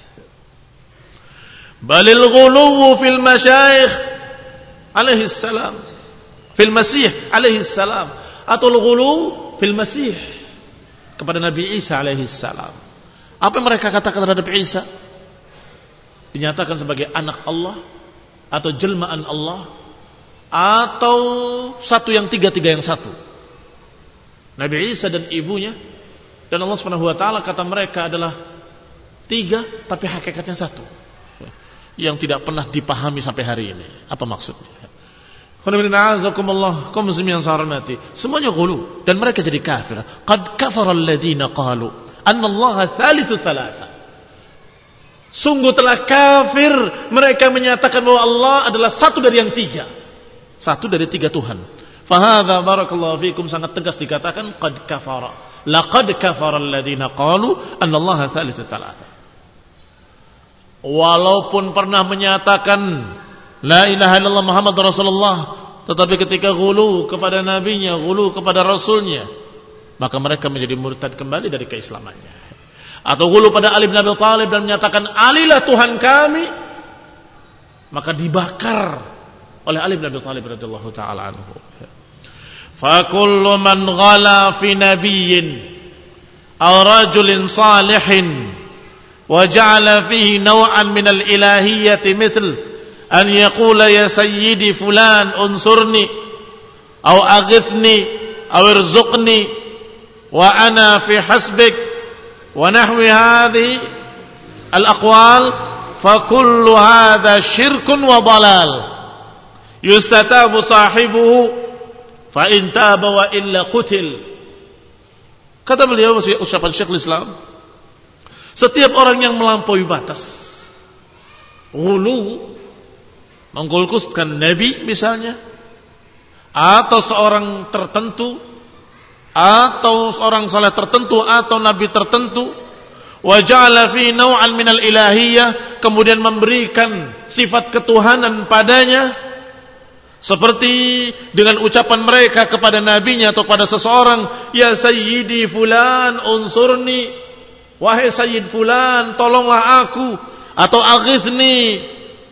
Balil ghulu fil masyayikh alaihi salam, fil masih alaihi salam, atau ghulu fil masih kepada Nabi Isa alaihi salam. Apa yang mereka katakan terhadap Isa? Dinyatakan sebagai anak Allah, atau jelmaan Allah, atau satu yang tiga-tiga yang satu. Nabi Isa dan ibunya dan Allah Subhanahu wa taala kata mereka adalah tiga tapi hakikatnya satu, yang tidak pernah dipahami sampai hari ini. Apa maksudnya? Semuanya ghulu dan mereka jadi kafir. Qad kafara alladziina qalu anna Allaha thalithu thalatha. Sungguh telah kafir mereka menyatakan bahwa Allah adalah satu dari yang tiga, satu dari tiga Tuhan. Fahadha barakallahu fikum sangat tegas dikatakan qad kafara, laqad kafara alladziina qalu anna Allaha thalithu thalatha. Walaupun pernah menyatakan la ilaha illallah Muhammad Rasulullah, tetapi ketika ghulu kepada nabinya, ghulu kepada rasulnya, maka mereka menjadi murtad kembali dari keislamannya. Atau ghulu pada Ali bin Abi Thalib dan menyatakan Alilah Tuhan kami, maka dibakar oleh Ali bin Abi Thalib radhiyallahu taala anhu. Fa kullu man ghala fi nabiyyin aw rajulin salihin wa ja'ala fihi naw'an min al-ilahiyyati mithl an yaqula ya sayyidi fulan unsurni aw aghithni aw irzuqni wa ana fi hasbik wa nahwi hadhihi al-aqwal fa kullu hadha syirkun wa dalal yustatabu sahibuhu fa in taba wa illa qutil. Kata beliau, ucapan Syekhul Islam, setiap orang yang melampaui batas, ghulu, mengkultuskan Nabi misalnya, atau seorang tertentu, atau seorang saleh tertentu, atau Nabi tertentu, wa ja'ala fi naw'an minal ilahiyyah, kemudian memberikan sifat ketuhanan padanya, seperti dengan ucapan mereka kepada nabinya atau pada seseorang, ya sayyidi fulan unsurni, wahai sayyid fulan tolonglah aku, atau aghithni,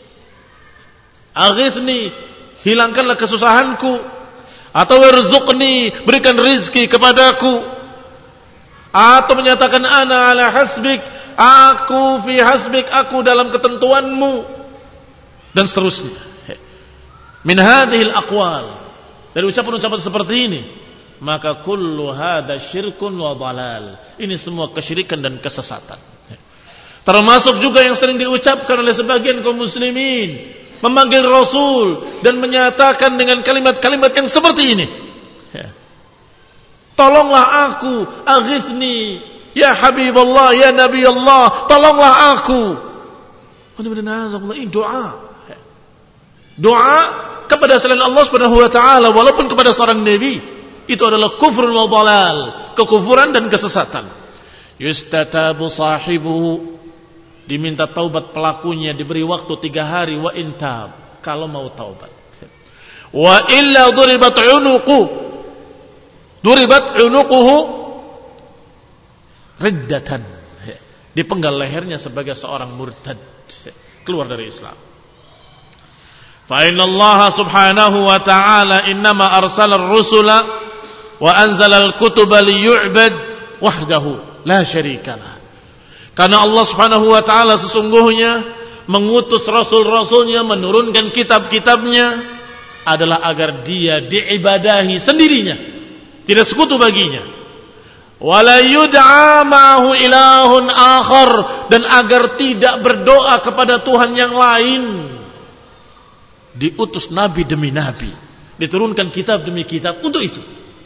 aghithni, hilangkanlah kesusahanku, atau warzuqni, berikan rizki kepadaku, atau menyatakan ana ala hasbik, aku fi hasbik, aku dalam ketentuanmu, dan seterusnya. Min hadhil aqwal, dari ucapan-ucapan seperti ini, maka kullu hadha syirkun wa dalal. Ini semua kesyirikan dan kesesatan. Termasuk juga yang sering diucapkan oleh sebagian kaum muslimin, memanggil Rasul dan menyatakan dengan kalimat-kalimat yang seperti ini, tolonglah aku, aghithni, ya Habibullah, ya Nabi Allah, tolonglah aku. Ini doa. Doa kepada selain Allah Subhanahu wa taala walaupun kepada seorang nabi itu adalah kufrun wa dhalal, kekufuran dan kesesatan. Yustatabu sahibuhu, diminta taubat pelakunya, diberi waktu tiga hari, wa intab, kalau mau taubat. Wa illa duribat unuqu, duribat unuquhu riddatan, dipenggal lehernya sebagai seorang murtad, keluar dari Islam. Fa inna Allah subhanahu wa ta'ala innama arsala ar-rusula wa anzala al-kutuba liyu'bad wahdahu la syarikalah. Karena Allah Subhanahu wa taala sesungguhnya mengutus rasul-rasulnya, menurunkan kitab-kitabnya adalah agar dia diibadahi sendirinya, tidak sekutu baginya. Wala yud'a ma'ahu ilahun akhar, dan agar tidak berdoa kepada Tuhan yang lain. Diutus nabi demi nabi, diturunkan kitab demi kitab untuk itu.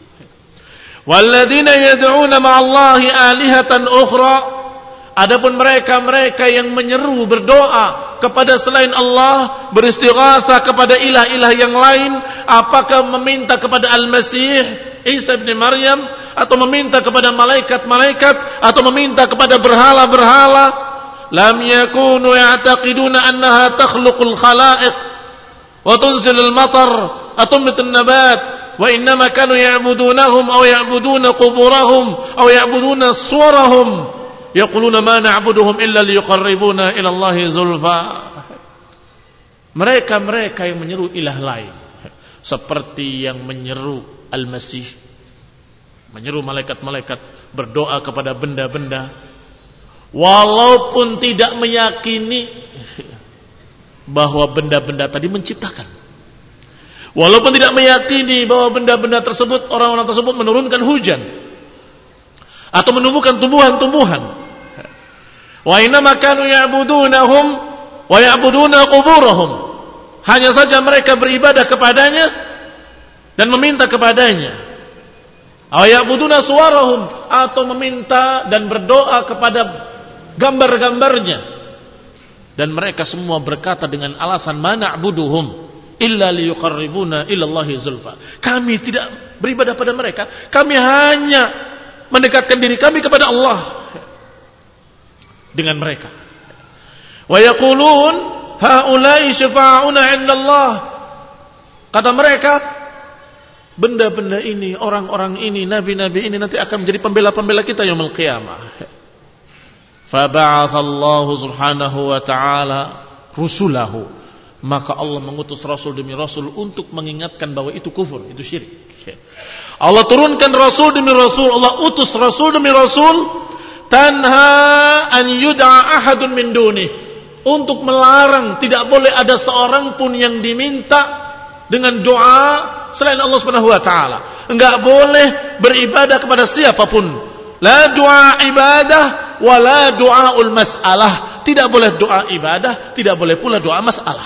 Walladzina yad'una ma'allahi alihatan ukhra, adapun mereka-mereka yang menyeru berdoa kepada selain Allah, beristighatsah kepada ilah-ilah yang lain, apakah meminta kepada Al-Masih Isa bin Maryam, atau meminta kepada malaikat-malaikat, atau meminta kepada berhala-berhala, lam yakunu ya'taqiduna annaha takhluqul khalaiq wa tunzilul matar atau tumbitul nabat, wa innama kanu ya'budunahum aw ya'buduna quburahum aw ya'buduna suwarahum yaquluna ma na'buduhum illa liyuqarribuna ila Allahi zulfa. Mereka-mereka yang menyeru ilah lain, seperti yang menyeru Al-Masih, menyeru malaikat-malaikat, berdoa kepada benda-benda, walaupun tidak meyakini bahwa benda-benda tadi menciptakan, walaupun tidak meyakini bahwa benda-benda tersebut, orang-orang tersebut menurunkan hujan atau menumbuhkan tumbuhan-tumbuhan. Wa innama kanu ya'budunahum wa ya'buduna quburahum, hanya saja mereka beribadah kepadanya dan meminta kepadanya. Aw ya'buduna suwarahum, atau meminta dan berdoa kepada gambar-gambarnya. Dan mereka semua berkata dengan alasan ma na'buduhum illa liyuqarribuna ila Allahi zulfa, kami tidak beribadah pada mereka, kami hanya mendekatkan diri kami kepada Allah dengan mereka. Wa yaqulun haula'i syafa'una 'inda Allah, kata mereka, benda-benda ini, orang-orang ini, nabi-nabi ini nanti akan menjadi pembela-pembela kita yaumul qiyamah. Fa ba'atsallahu subhanahu wa ta'ala rusulahu, maka Allah mengutus rasul demi rasul untuk mengingatkan bahwa itu kufur, itu syirik. Allah turunkan rasul demi rasul, Allah utus rasul demi rasul, tanha an yud'a ahadun min dunih, untuk melarang tidak boleh ada seorang pun yang diminta dengan doa selain Allah Subhanahu wa taala. Enggak boleh beribadah kepada siapapun. La doa ibadah wala doaul mas'alah, tidak boleh doa ibadah, tidak boleh pula doa masalah.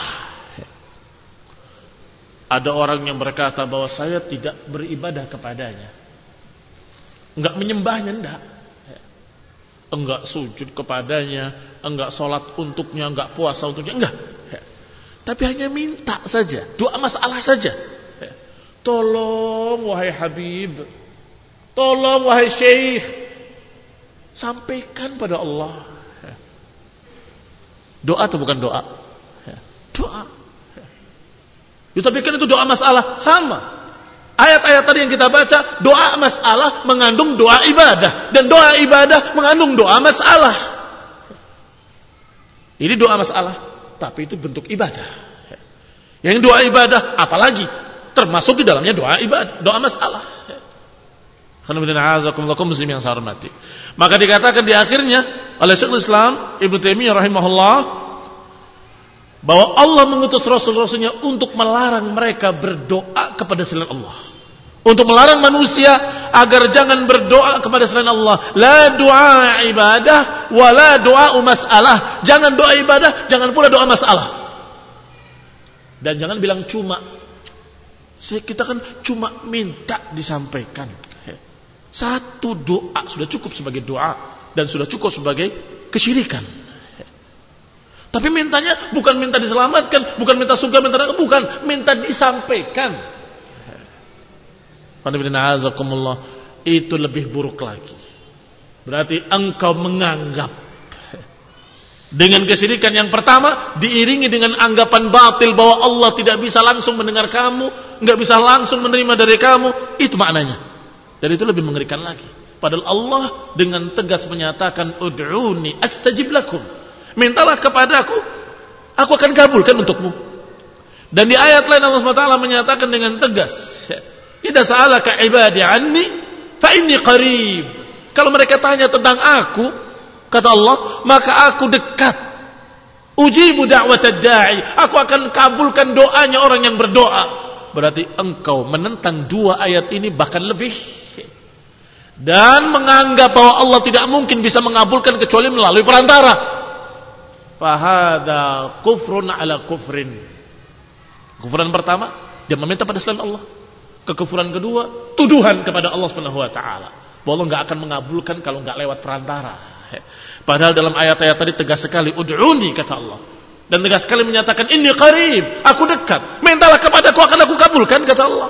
Ada orang yang berkata bahwa saya tidak beribadah kepadanya, enggak menyembahnya, enggak, enggak sujud kepadanya, enggak sholat untuknya, enggak puasa untuknya, enggak, tapi hanya minta saja, doa masalah saja. Tolong wahai Habib, tolong wahai Syekh, sampaikan pada Allah. Doa atau bukan doa? Doa. Ya, tapi kan itu doa masalah, sama. Ayat-ayat tadi yang kita baca, doa masalah mengandung doa ibadah, dan doa ibadah mengandung doa masalah. Ini doa masalah, tapi itu bentuk ibadah. Yang doa ibadah, apalagi termasuk di dalamnya doa ibadah, doa masalah. Muslim yang saya hormati. Maka dikatakan di akhirnya oleh Syekhul Islam Ibnu Taimiyah rahimahullah bahwa Allah mengutus rasul-rasulnya untuk melarang mereka berdoa kepada selain Allah, untuk melarang manusia agar jangan berdoa kepada selain Allah. La doa ibadah wa la doa masalah, jangan doa ibadah, jangan pula doa masalah. Dan jangan bilang cuma, kita kan cuma minta disampaikan. Satu doa sudah cukup sebagai doa dan sudah cukup sebagai kesyirikan. Tapi mintanya bukan minta diselamatkan, bukan minta surga, minta neraka, bukan, minta disampaikan. Itu lebih buruk lagi. Berarti engkau menganggap dengan kesyirikan yang pertama diiringi dengan anggapan batil bahwa Allah tidak bisa langsung mendengar kamu, enggak bisa langsung menerima dari kamu. Itu maknanya. Dan itu lebih mengerikan lagi. Padahal Allah dengan tegas menyatakan ud'uni astajib lakum. Mintalah kepadaku, aku akan kabulkan untukmu. Dan di ayat lain Allah subhanahu wa taala menyatakan dengan tegas, idza sa'alaka ibadi anni fa inni qarib. Kalau mereka tanya tentang aku, kata Allah, maka aku dekat. Ujibu da'watad da'i, aku akan kabulkan doanya orang yang berdoa. Berarti engkau menentang dua ayat ini bahkan lebih, dan menganggap bahwa Allah tidak mungkin bisa mengabulkan kecuali melalui perantara. Fahada kufrun ala kufrin. Kufuran pertama, dia meminta pada selain Allah. Kekufuran kedua, tuduhan kepada Allah Subhanahu wa taala bahwa Allah enggak akan mengabulkan kalau enggak lewat perantara. Padahal dalam ayat-ayat tadi tegas sekali, ud'uni kata Allah. Dan tegas sekali menyatakan inni qarib, aku dekat. Mintalah kepadaku akan aku kabulkan kata Allah.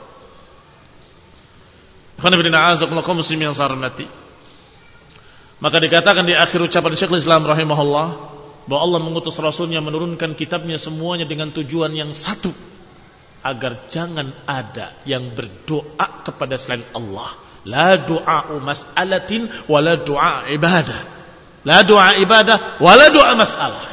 Maka dikatakan di akhir ucapan Syekhul Islam rahimahullah bahwa Allah mengutus Rasulnya menurunkan kitabnya semuanya dengan tujuan yang satu, agar jangan ada yang berdoa kepada selain Allah. La du'a'u mas'alatin wa la du'a ibadah. La du'a ibadah wa la du'a mas'alah.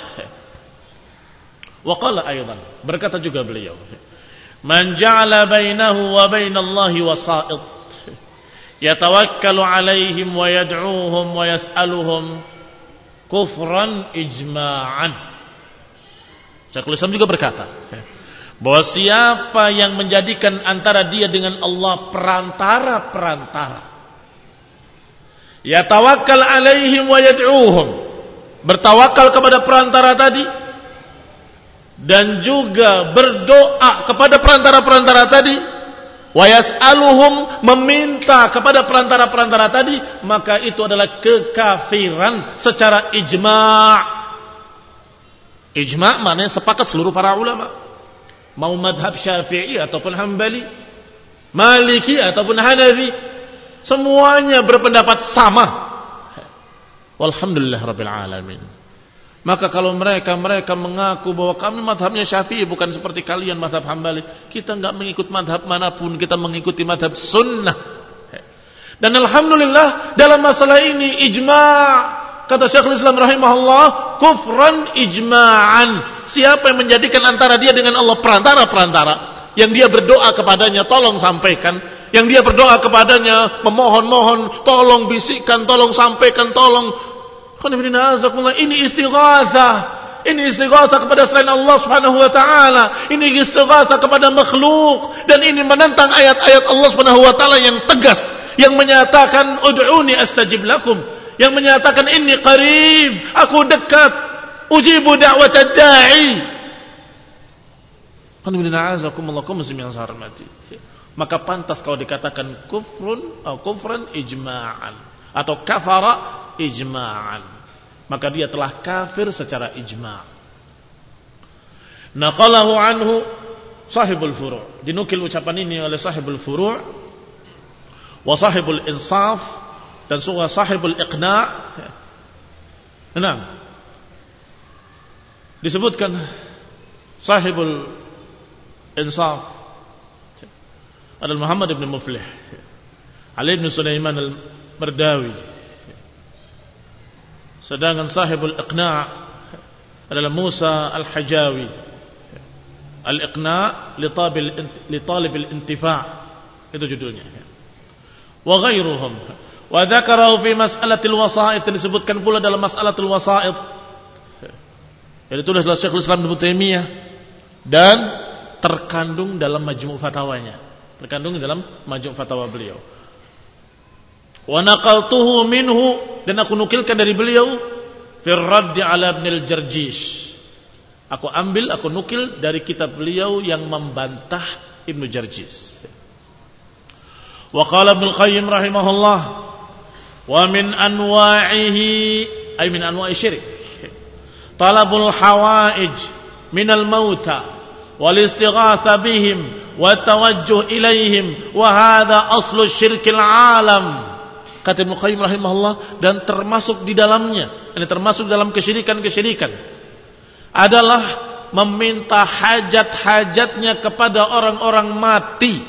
Wa qala aydan, berkata juga beliau, man ja'ala bainahu wa bainallahi wasa'id yatawakkalu alaihim wa yad'uuhum wa yas'aluhum kufran ijma'an. Syekhul Islam juga berkata bahwa siapa yang menjadikan antara dia dengan Allah perantara-perantara, ya tawakkal alaihim wa yad'uuhum, bertawakal kepada perantara tadi dan juga berdoa kepada perantara-perantara tadi, wa yas'aluhum, meminta kepada perantara-perantara tadi, maka itu adalah kekafiran secara ijma'. Ijma' maknanya sepakat seluruh para ulama. Mau madhab Syafi'i ataupun Hambali, Maliki ataupun Hanafi, semuanya berpendapat sama. Walhamdulillah Rabbil Alamin. Maka kalau mereka mereka mengaku bahwa kami madhabnya Syafi'i bukan seperti kalian madhab Hambali, kita enggak mengikut madhab manapun, kita mengikuti madhab sunnah. Dan alhamdulillah dalam masalah ini ijma'. Kata Syekhul Islam rahimahullah, kufran ijma'an. Siapa yang menjadikan antara dia dengan Allah perantara-perantara, yang dia berdoa kepadanya tolong sampaikan, yang dia berdoa kepadanya memohon-mohon tolong bisikkan, tolong sampaikan, tolong. Ini istighatsah. Ini istighatsah kepada selain Allah Subhanahu wa taala. Ini istighatsah kepada makhluk, dan ini menentang ayat-ayat Allah Subhanahu wa taala yang tegas yang menyatakan ud'uni astajib lakum, yang menyatakan inni qarib, aku dekat, ujibu da'watad da'i. Maka pantas kalau dikatakan kufrun atau kufran ijma'an atau kafara ijma'an, maka dia telah kafir secara ijma'. Naqalahu anhu sahibul furu', dinukil ucapan ini oleh sahibul furu' wa sahibul insaf dan surah sahibul iqna'. Enam disebutkan sahibul insaf adalah Muhammad ibn Muflih, Ali ibn Sulaiman al-Mardawi. Sedangkan sahibul iqna' adalah Musa al-Hajawi. Al-iqna' li talib al-intifa', itu judulnya. Wa ghairuhum. Wa dzakarahu fi mas'alatil wasa'id, disebutkan pula dalam mas'alatul wasa'id. Yang ditulis oleh Syekhul Islam Ibnu Taimiyah dan terkandung dalam majmu' fatwanya. Terkandung dalam majmu' fatwa beliau. Wa naqaltuhu minhu, dan aku nukilkan dari beliau fi radd ala Ibn al-Jarjish. Aku ambil, aku nukil dari kitab beliau yang membantah Ibnu Jarjish. Wa qala Ibnu Qayyim rahimahullah, wa min anwa'ihi ay min anwa'i syirik talabul hawaij minal mauta wal istighatha bihim wa tawajjuh ilaihim wa hadha aslu syirkil alam. Kata Ibnu Qayyim rahimahullah, dan termasuk di dalamnya, ini termasuk dalam kesyirikan-kesyirikan adalah meminta hajat-hajatnya kepada orang-orang mati,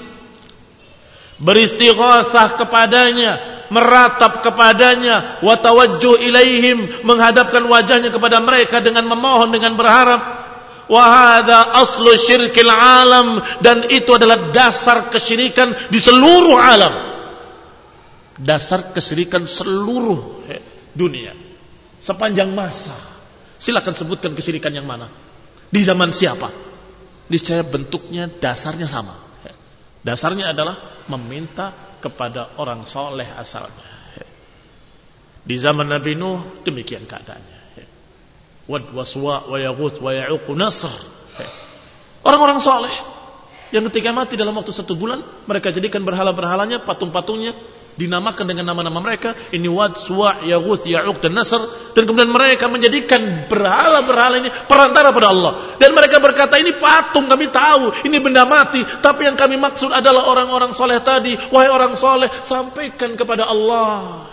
beristighatsah kepadanya, meratap kepadanya, wa tawajjuh ilaihim, menghadapkan wajahnya kepada mereka dengan memohon, dengan berharap. Wa hadza aslu syirkil alam, dan itu adalah dasar kesyirikan di seluruh alam. Dasar kesyirikan seluruh dunia sepanjang masa. Silakan sebutkan kesyirikan yang mana, di zaman siapa. Niscaya bentuknya, dasarnya sama. Dasarnya adalah meminta kepada orang soleh asalnya. Di zaman Nabi Nuh demikian keadaannya. Wad waswa wa yaghut wa ya'uq nasr. Orang-orang soleh yang ketika mati dalam waktu satu bulan, mereka jadikan berhala-berhalanya, patung-patungnya dinamakan dengan nama-nama mereka. Ini Wad, Suwa, Yaghut, Ya'uq dan Nasr. Dan kemudian mereka menjadikan berhala-berhala ini perantara pada Allah. Dan mereka berkata, ini patung, kami tahu ini benda mati, tapi yang kami maksud adalah orang-orang soleh tadi. Wahai orang soleh, sampaikan kepada Allah.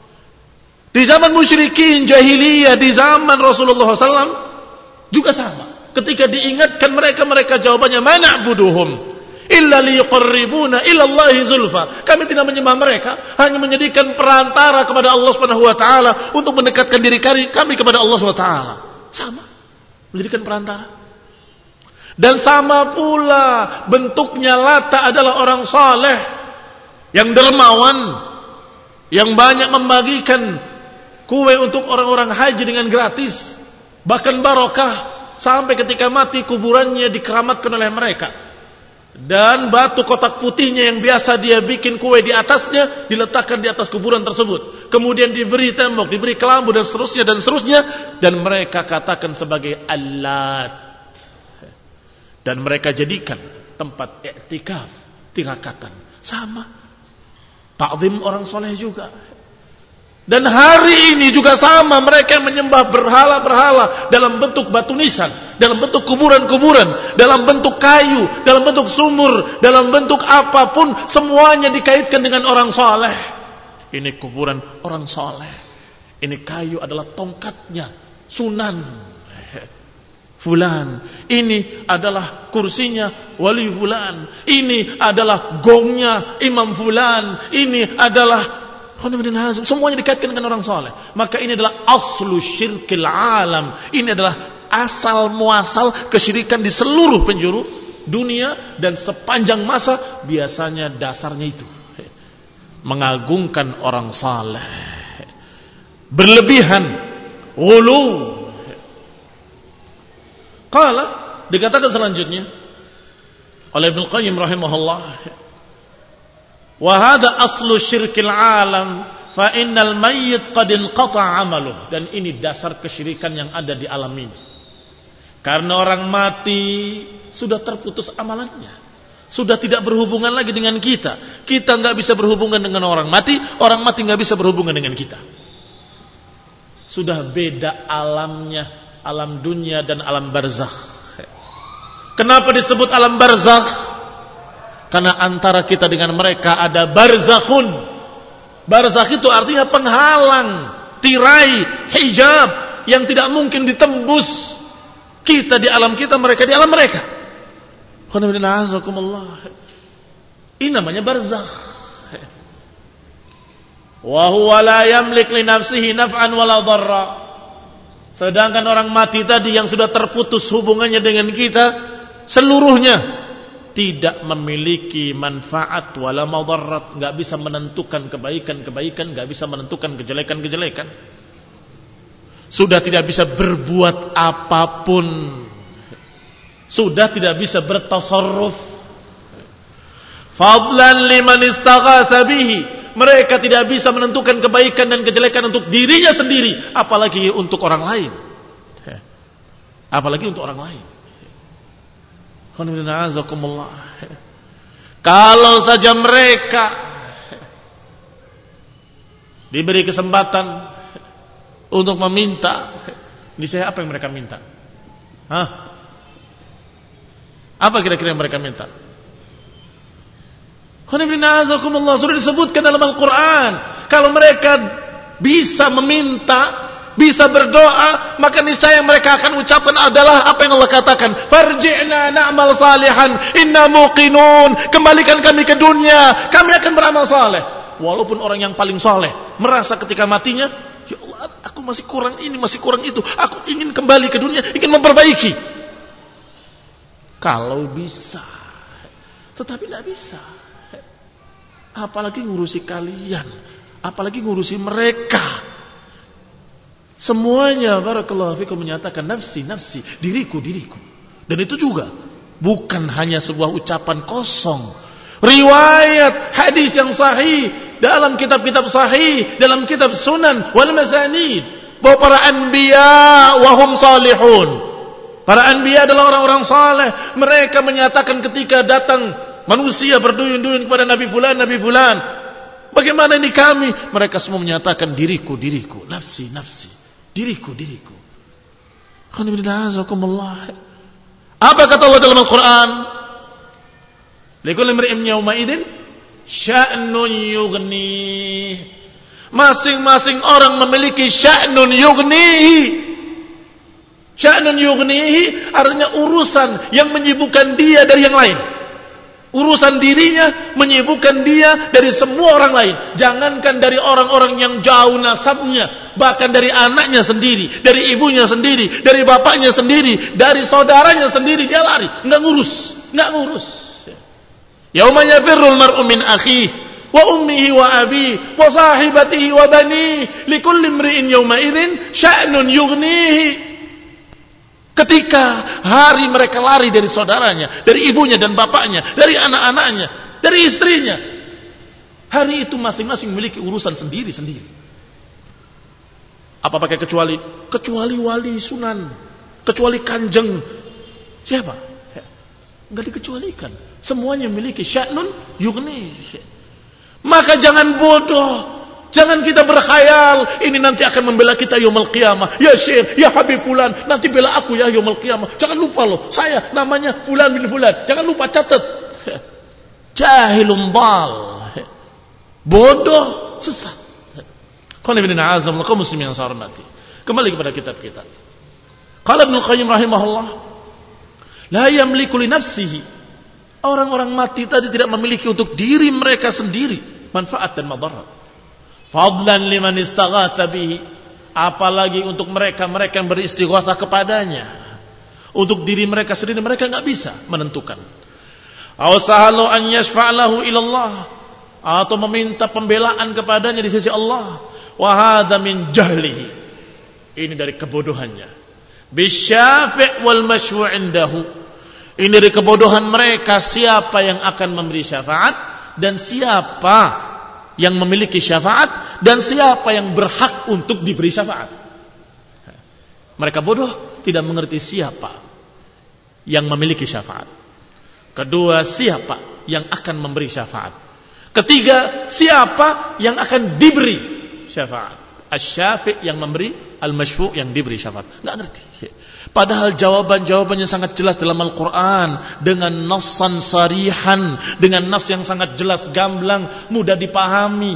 Di zaman musyrikin jahiliyah, di zaman Rasulullah shallallahu alaihi wasallam juga sama. Ketika diingatkan mereka, mereka jawabannya, ma na'buduhum illa liqarribuna ila Allahi zulfa. Kami tidak menyembah mereka, hanya menjadikan perantara kepada Allah Subhanahu wa taala untuk mendekatkan diri kami kepada Allah Subhanahu wa taala. Sama, menjadikan perantara. Dan sama pula bentuknya Lata adalah orang saleh yang dermawan, yang banyak membagikan kue untuk orang-orang haji dengan gratis, bahkan barokah, sampai ketika mati kuburannya dikeramatkan oleh mereka. Dan batu kotak putihnya yang biasa dia bikin kue di atasnya diletakkan di atas kuburan tersebut. Kemudian diberi tembok, diberi kelambu dan seterusnya dan seterusnya. Dan mereka katakan sebagai Allat. Dan mereka jadikan tempat i'tikaf, tirakatan. Sama. Ta'zim orang soleh juga. Dan hari ini juga sama, mereka menyembah berhala-berhala dalam bentuk batu nisan, dalam bentuk kuburan-kuburan, dalam bentuk kayu, dalam bentuk sumur, dalam bentuk apapun, semuanya dikaitkan dengan orang soleh. Ini kuburan orang soleh, ini kayu adalah tongkatnya Sunan Fulan, ini adalah kursinya Wali Fulan, ini adalah gongnya Imam Fulan, ini adalah, semuanya dikaitkan dengan orang soleh. Maka ini adalah aslu syirkil alam. Ini adalah asal muasal kesyirikan di seluruh penjuru dunia. Dan sepanjang masa biasanya dasarnya itu mengagungkan orang soleh, berlebihan, ghulu. Qala, dikatakan selanjutnya oleh Ibnu Qayyim rahimahullah, wa hadha aslu syirkil alam fa innal mayyit qad inqata 'amaluh. Dan ini dasar kesyirikan yang ada di alam ini. Karena orang mati sudah terputus amalannya, sudah tidak berhubungan lagi dengan kita. Kita enggak bisa berhubungan dengan orang mati, orang mati enggak bisa berhubungan dengan kita. Sudah beda alamnya, alam dunia dan alam barzakh. Kenapa disebut alam barzakh? Karena antara kita dengan mereka ada barzakhun. Barzakh itu artinya penghalang, tirai, hijab yang tidak mungkin ditembus. Kita di alam kita, mereka di alam mereka. Ini namanya barzakh. Wa huwa la yamlik li nafsihi naf'an wala dharra. Sedangkan orang mati tadi yang sudah terputus hubungannya dengan kita seluruhnya, tidak memiliki manfaat wala madarrat, enggak bisa menentukan kebaikan-kebaikan, enggak bisa menentukan kejelekan-kejelekan. Sudah tidak bisa berbuat apapun. Sudah tidak bisa bertasarruf. Fadlan liman istaghatha bihi. Mereka tidak bisa menentukan kebaikan dan kejelekan untuk dirinya sendiri, apalagi untuk orang lain. Apalagi untuk orang lain. Kalau saja mereka diberi kesempatan untuk meminta, niscaya apa yang mereka minta? Hah? Apa kira-kira yang mereka minta? Sudah disebutkan dalam Al-Quran, kalau mereka bisa meminta, bisa berdoa, maka niscaya mereka akan ucapkan adalah apa yang Allah katakan, farji'na na'mal salihan inna muqinun, kembalikan kami ke dunia, kami akan beramal saleh. Walaupun orang yang paling saleh merasa ketika matinya, ya Allah, aku masih kurang ini, masih kurang itu, aku ingin kembali ke dunia, ingin memperbaiki. Kalau bisa, tetapi tidak bisa. Apalagi ngurusi kalian, apalagi ngurusi mereka. Semuanya barakallahu fikum menyatakan nafsi, nafsi, diriku, diriku. Dan itu juga bukan hanya sebuah ucapan kosong. Riwayat hadis yang sahih dalam kitab-kitab sahih, dalam kitab sunan wal masanid, bahwa para anbiya wa hum salihun. Para anbiya adalah orang-orang saleh. Mereka menyatakan ketika datang manusia berduyun-duyun kepada Nabi Fulan, Nabi Fulan, bagaimana ini kami? Mereka semua menyatakan diriku, diriku, nafsi, nafsi, diriku, diriku. Apa kata Allah dalam Al-Quran? Likulli imri'in yawma idzin sya'nun yughni. Masing-masing orang memiliki sya'nun yughnihi. Sya'nun yughnihi artinya urusan yang menyibukkan dia dari yang lain. Urusan dirinya menyibukkan dia dari semua orang lain. Jangankan dari orang-orang yang jauh nasabnya, bahkan dari anaknya sendiri, dari ibunya sendiri, dari bapaknya sendiri, dari saudaranya sendiri, dia lari, enggak ngurus, enggak ngurus. Yauma yafirrul mar'u min akhihi wa ummihi wa abihi wa sahibatihi wa banihi likulli imri'in yawma idzin sya'nun yughnihi. Ketika hari mereka lari dari saudaranya, dari ibunya dan bapaknya, dari anak-anaknya, dari istrinya, hari itu masing-masing memiliki urusan sendiri-sendiri. Apa pakai kecuali? Kecuali wali sunan, kecuali kanjeng. Siapa? Enggak dikecualikan. Semuanya memiliki sya'nun yughni. Maka jangan bodoh. Jangan kita berkhayal ini nanti akan membela kita yaumul qiyamah. Ya Syekh, ya Habib Fulan, nanti bela aku ya yaumul qiyamah. Jangan lupa loh, saya namanya Fulan bin Fulan. Jangan lupa catat. Jahilun dal. Bodoh, sesat. Qul inna a'azam lakum muslimin sarmati. Kembali kepada kitab kita. Qala Ibnu Qayyim rahimahullah, la yamliku li nafsihi. Orang-orang mati tadi tidak memiliki untuk diri mereka sendiri manfaat dan madarat. Fadlan liman istaghatha bihi, apalagi untuk mereka-mereka yang beristighatsah kepadanya. Untuk diri mereka sendiri mereka enggak bisa menentukan. Aw sahalu an yashfa'lahu ila Allah, atau meminta pembelaan kepadanya di sisi Allah. Wa hadza min jahlihi, ini dari kebodohannya. Bisyafi' wal masyfu' indahu, ini dari kebodohan mereka siapa yang akan memberi syafaat dan siapa yang memiliki syafaat dan siapa yang berhak untuk diberi syafaat. Mereka bodoh, tidak mengerti siapa yang memiliki syafaat. Kedua, siapa yang akan memberi syafaat. Ketiga, siapa yang akan diberi syafaat. Asy-syafi' yang memberi, al-masyfu' yang diberi syafaat. Enggak ngerti. Padahal jawaban-jawabannya sangat jelas dalam Al-Quran, dengan nassan sarihan, dengan nas yang sangat jelas, gamblang, mudah dipahami.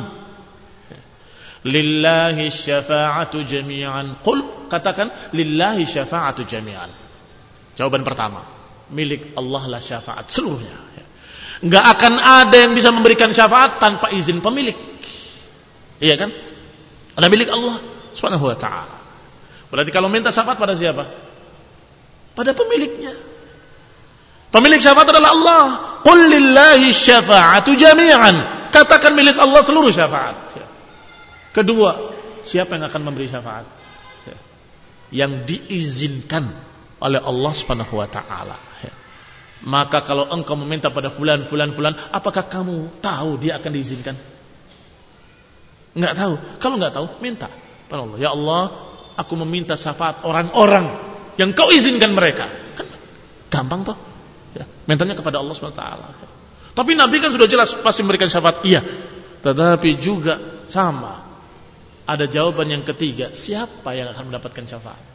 Lillahi syafa'atu jami'an. Qul, katakan lillahi syafa'atu jami'an. Jawaban pertama, milik Allah lah syafaat seluruhnya. Enggak akan ada yang bisa memberikan syafaat tanpa izin pemilik. Iya kan? Ada milik Allah Subhanahu wa ta'ala. Berarti kalau minta syafaat pada siapa? Pada pemiliknya. Pemilik syafaat adalah Allah. Qul lillahi syafa'atu jami'an. Katakan milik Allah seluruh syafaat. Kedua, siapa yang akan memberi syafaat? Yang diizinkan oleh Allah Subhanahu wa ta'ala. Maka kalau engkau meminta pada fulan, fulan, fulan, apakah kamu tahu dia akan diizinkan? Enggak tahu. Kalau enggak tahu, minta pada Allah. Ya Allah, aku meminta syafaat orang-orang yang kau izinkan mereka. Kan gampang toh. Ya, mintanya kepada Allah subhanahu wa taala. Tapi Nabi kan sudah jelas pasti memberikan syafaat. Iya. Tetapi juga sama. Ada jawaban yang ketiga, siapa yang akan mendapatkan syafaat?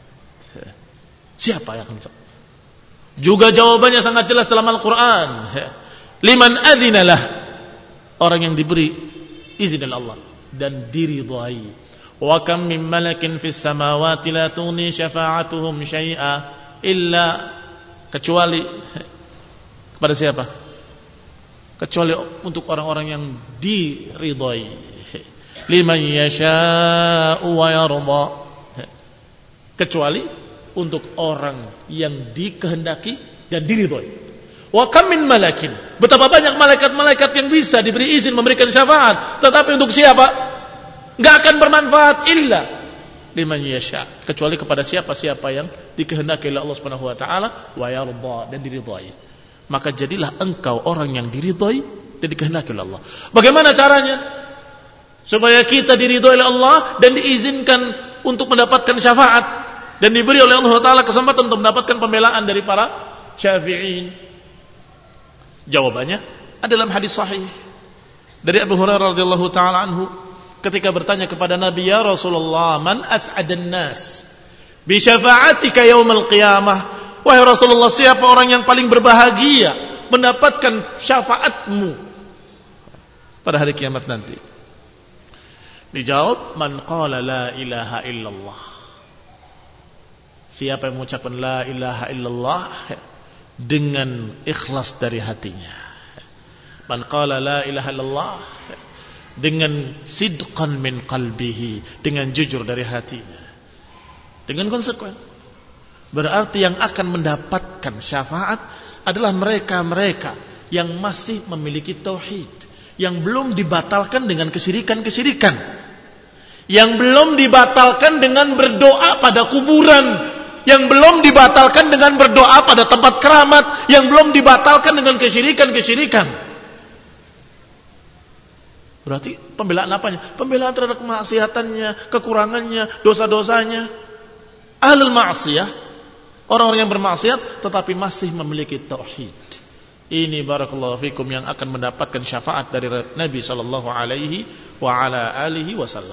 Siapa yang akan menjawab? Juga jawabannya sangat jelas dalam Al-Quran. Liman adzinalah, orang yang diberi izin oleh Allah dan diridhai. Wa kam min malakin fis samawati la tughni syafa'atuhum syai'a illa, kecuali kepada siapa? Kecuali untuk orang-orang yang diridhai. Liman yasha'u wa yarda, kecuali untuk orang yang dikehendaki dan diridhai. Wa kam min malakin, betapa banyak malaikat-malaikat yang bisa diberi izin memberikan syafaat, tetapi untuk siapa? Enggak akan bermanfaat illa liman yasha, kecuali kepada siapa-siapa yang dikehendaki oleh Allah Subhanahu wa taala wa yarda, dan diridhai. Maka jadilah engkau orang yang diridhai dan dikehendaki oleh Allah. Bagaimana caranya supaya kita diridhai oleh Allah dan diizinkan untuk mendapatkan syafaat dan diberi oleh Allah taala kesempatan untuk mendapatkan pembelaan dari para syafi'in? Jawabannya ada dalam hadis sahih dari Abu Hurairah radhiyallahu taala anhu, ketika bertanya kepada Nabi, ya Rasulullah, man as'adan nas bi syafa'atika yaumil qiyamah, wahai Rasulullah, siapa orang yang paling berbahagia mendapatkan syafaatmu pada hari kiamat nanti? Dijawab, man qala la ilaha illallah, siapa yang mengucapkan la ilaha illallah dengan ikhlas dari hatinya. Man qala la ilaha illallah dengan sidqan min qalbihi, dengan jujur dari hatinya, dengan konsekuen. Berarti yang akan mendapatkan syafaat adalah mereka-mereka yang masih memiliki tauhid, yang belum dibatalkan dengan kesyirikan-kesyirikan, yang belum dibatalkan dengan berdoa pada kuburan, yang belum dibatalkan dengan berdoa pada tempat keramat, yang belum dibatalkan dengan kesyirikan-kesyirikan. Berarti pembelaan apanya? Pembelaan terhadap kemaksiatannya, kekurangannya, dosa-dosanya. Ahlul ma'siyah, orang-orang yang bermaksiat tetapi masih memiliki tauhid. Ini barakallahu fikum yang akan mendapatkan syafaat dari Nabi sallallahu alaihi wa ala alihi wasallam.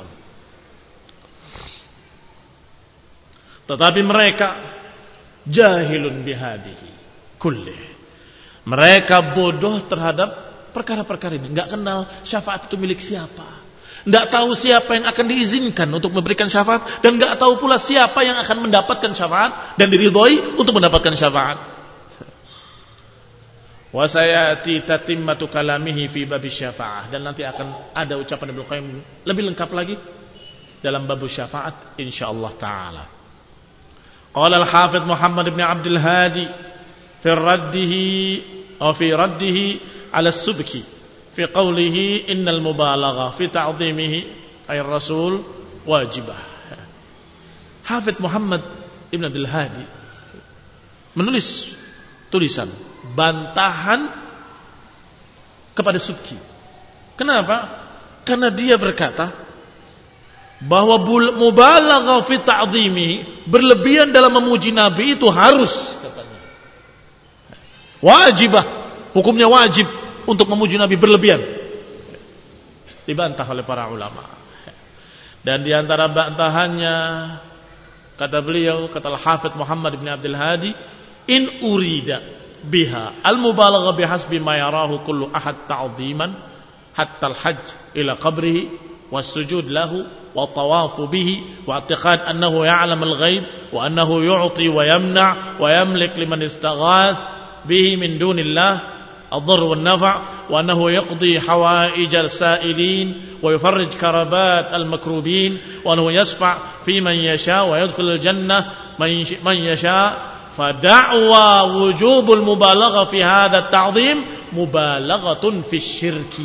Tetapi mereka jahilun bihadihi kullih, mereka bodoh terhadap perkara-perkara ini, enggak kenal syafaat itu milik siapa, enggak tahu siapa yang akan diizinkan untuk memberikan syafaat, dan enggak tahu pula siapa yang akan mendapatkan syafaat dan diridhai untuk mendapatkan syafaat. Wa sayati tatimmatu kalamihi fi bab syafaah, dan nanti akan ada ucapan Ibnu Qayyim lebih lengkap lagi dalam bab syafaat insyaallah taala. Qala al-Hafidz Muhammad bin Abdul Hadi fi raddihi atau fi raddihi ala as-Subki fi qawlihi innal mubalagha fi ta'dhimihi ay ar-rasul wajibah. Hafidz Muhammad bin Abdul Hadi menulis tulisan bantahan kepada Subki. Kenapa? Karena dia berkata bahwa mubalagha fi ta'dhimi, berlebihan dalam memuji Nabi itu harus, katanya. Wajibah, hukumnya wajib untuk memuji Nabi berlebihan. Dibantah oleh para ulama. Dan di antara bantahannya, kata beliau, kata Al-Hafidz Muhammad bin Abdul Hadi, in urida biha al-mubalagha bihasbi ma yarahu kullu ahad ta'dhiman hatta al-hajj ila qabrihi والسجود له والطواف به واعتقاد أنه يعلم الغيب وأنه يعطي ويمنع ويملك لمن استغاث به من دون الله الضر والنفع وأنه يقضي حوائج السائلين ويفرج كربات المكروبين وأنه يشفع في من يشاء ويدخل الجنة من يشاء فدعوى وجوب المبالغة في هذا التعظيم مبالغة في الشرك.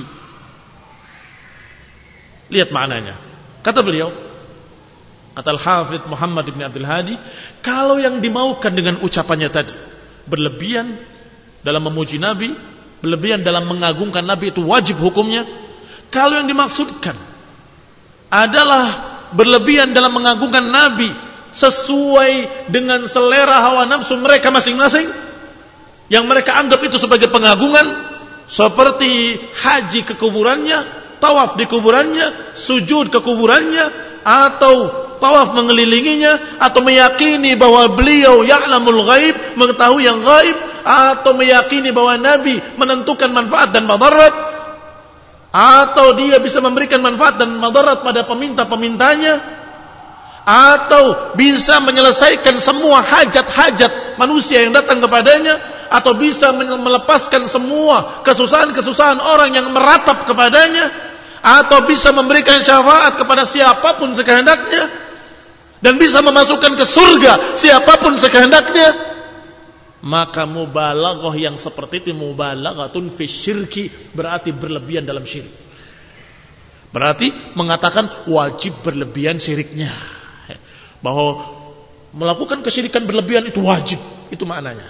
Lihat maknanya. Kata beliau, kata Al-Hafidz Muhammad bin Abdul Hadi, kalau yang dimaukan dengan ucapannya tadi berlebihan dalam memuji Nabi, berlebihan dalam mengagungkan Nabi, itu wajib hukumnya. Kalau yang dimaksudkan adalah berlebihan dalam mengagungkan Nabi sesuai dengan selera hawa nafsu mereka masing-masing, yang mereka anggap itu sebagai pengagungan, seperti haji ke kuburannya, tawaf di kuburannya, sujud ke kuburannya, atau tawaf mengelilinginya, atau meyakini bahwa beliau ya'lamul ghaib, mengetahui yang ghaib, atau meyakini bahwa Nabi menentukan manfaat dan madarat, atau dia bisa memberikan manfaat dan madarat pada peminta-pemintanya, atau bisa menyelesaikan semua hajat-hajat manusia yang datang kepadanya, atau bisa melepaskan semua kesusahan-kesusahan orang yang meratap kepadanya, atau bisa memberikan syafaat kepada siapapun sekehendaknya, dan bisa memasukkan ke surga siapapun sekehendaknya, maka mubalaghah yang seperti itu mubalaghatun fi syirki, berarti berlebihan dalam syirik. Berarti mengatakan wajib berlebihan syiriknya, bahwa melakukan kesyirikan berlebihan itu wajib, itu maknanya.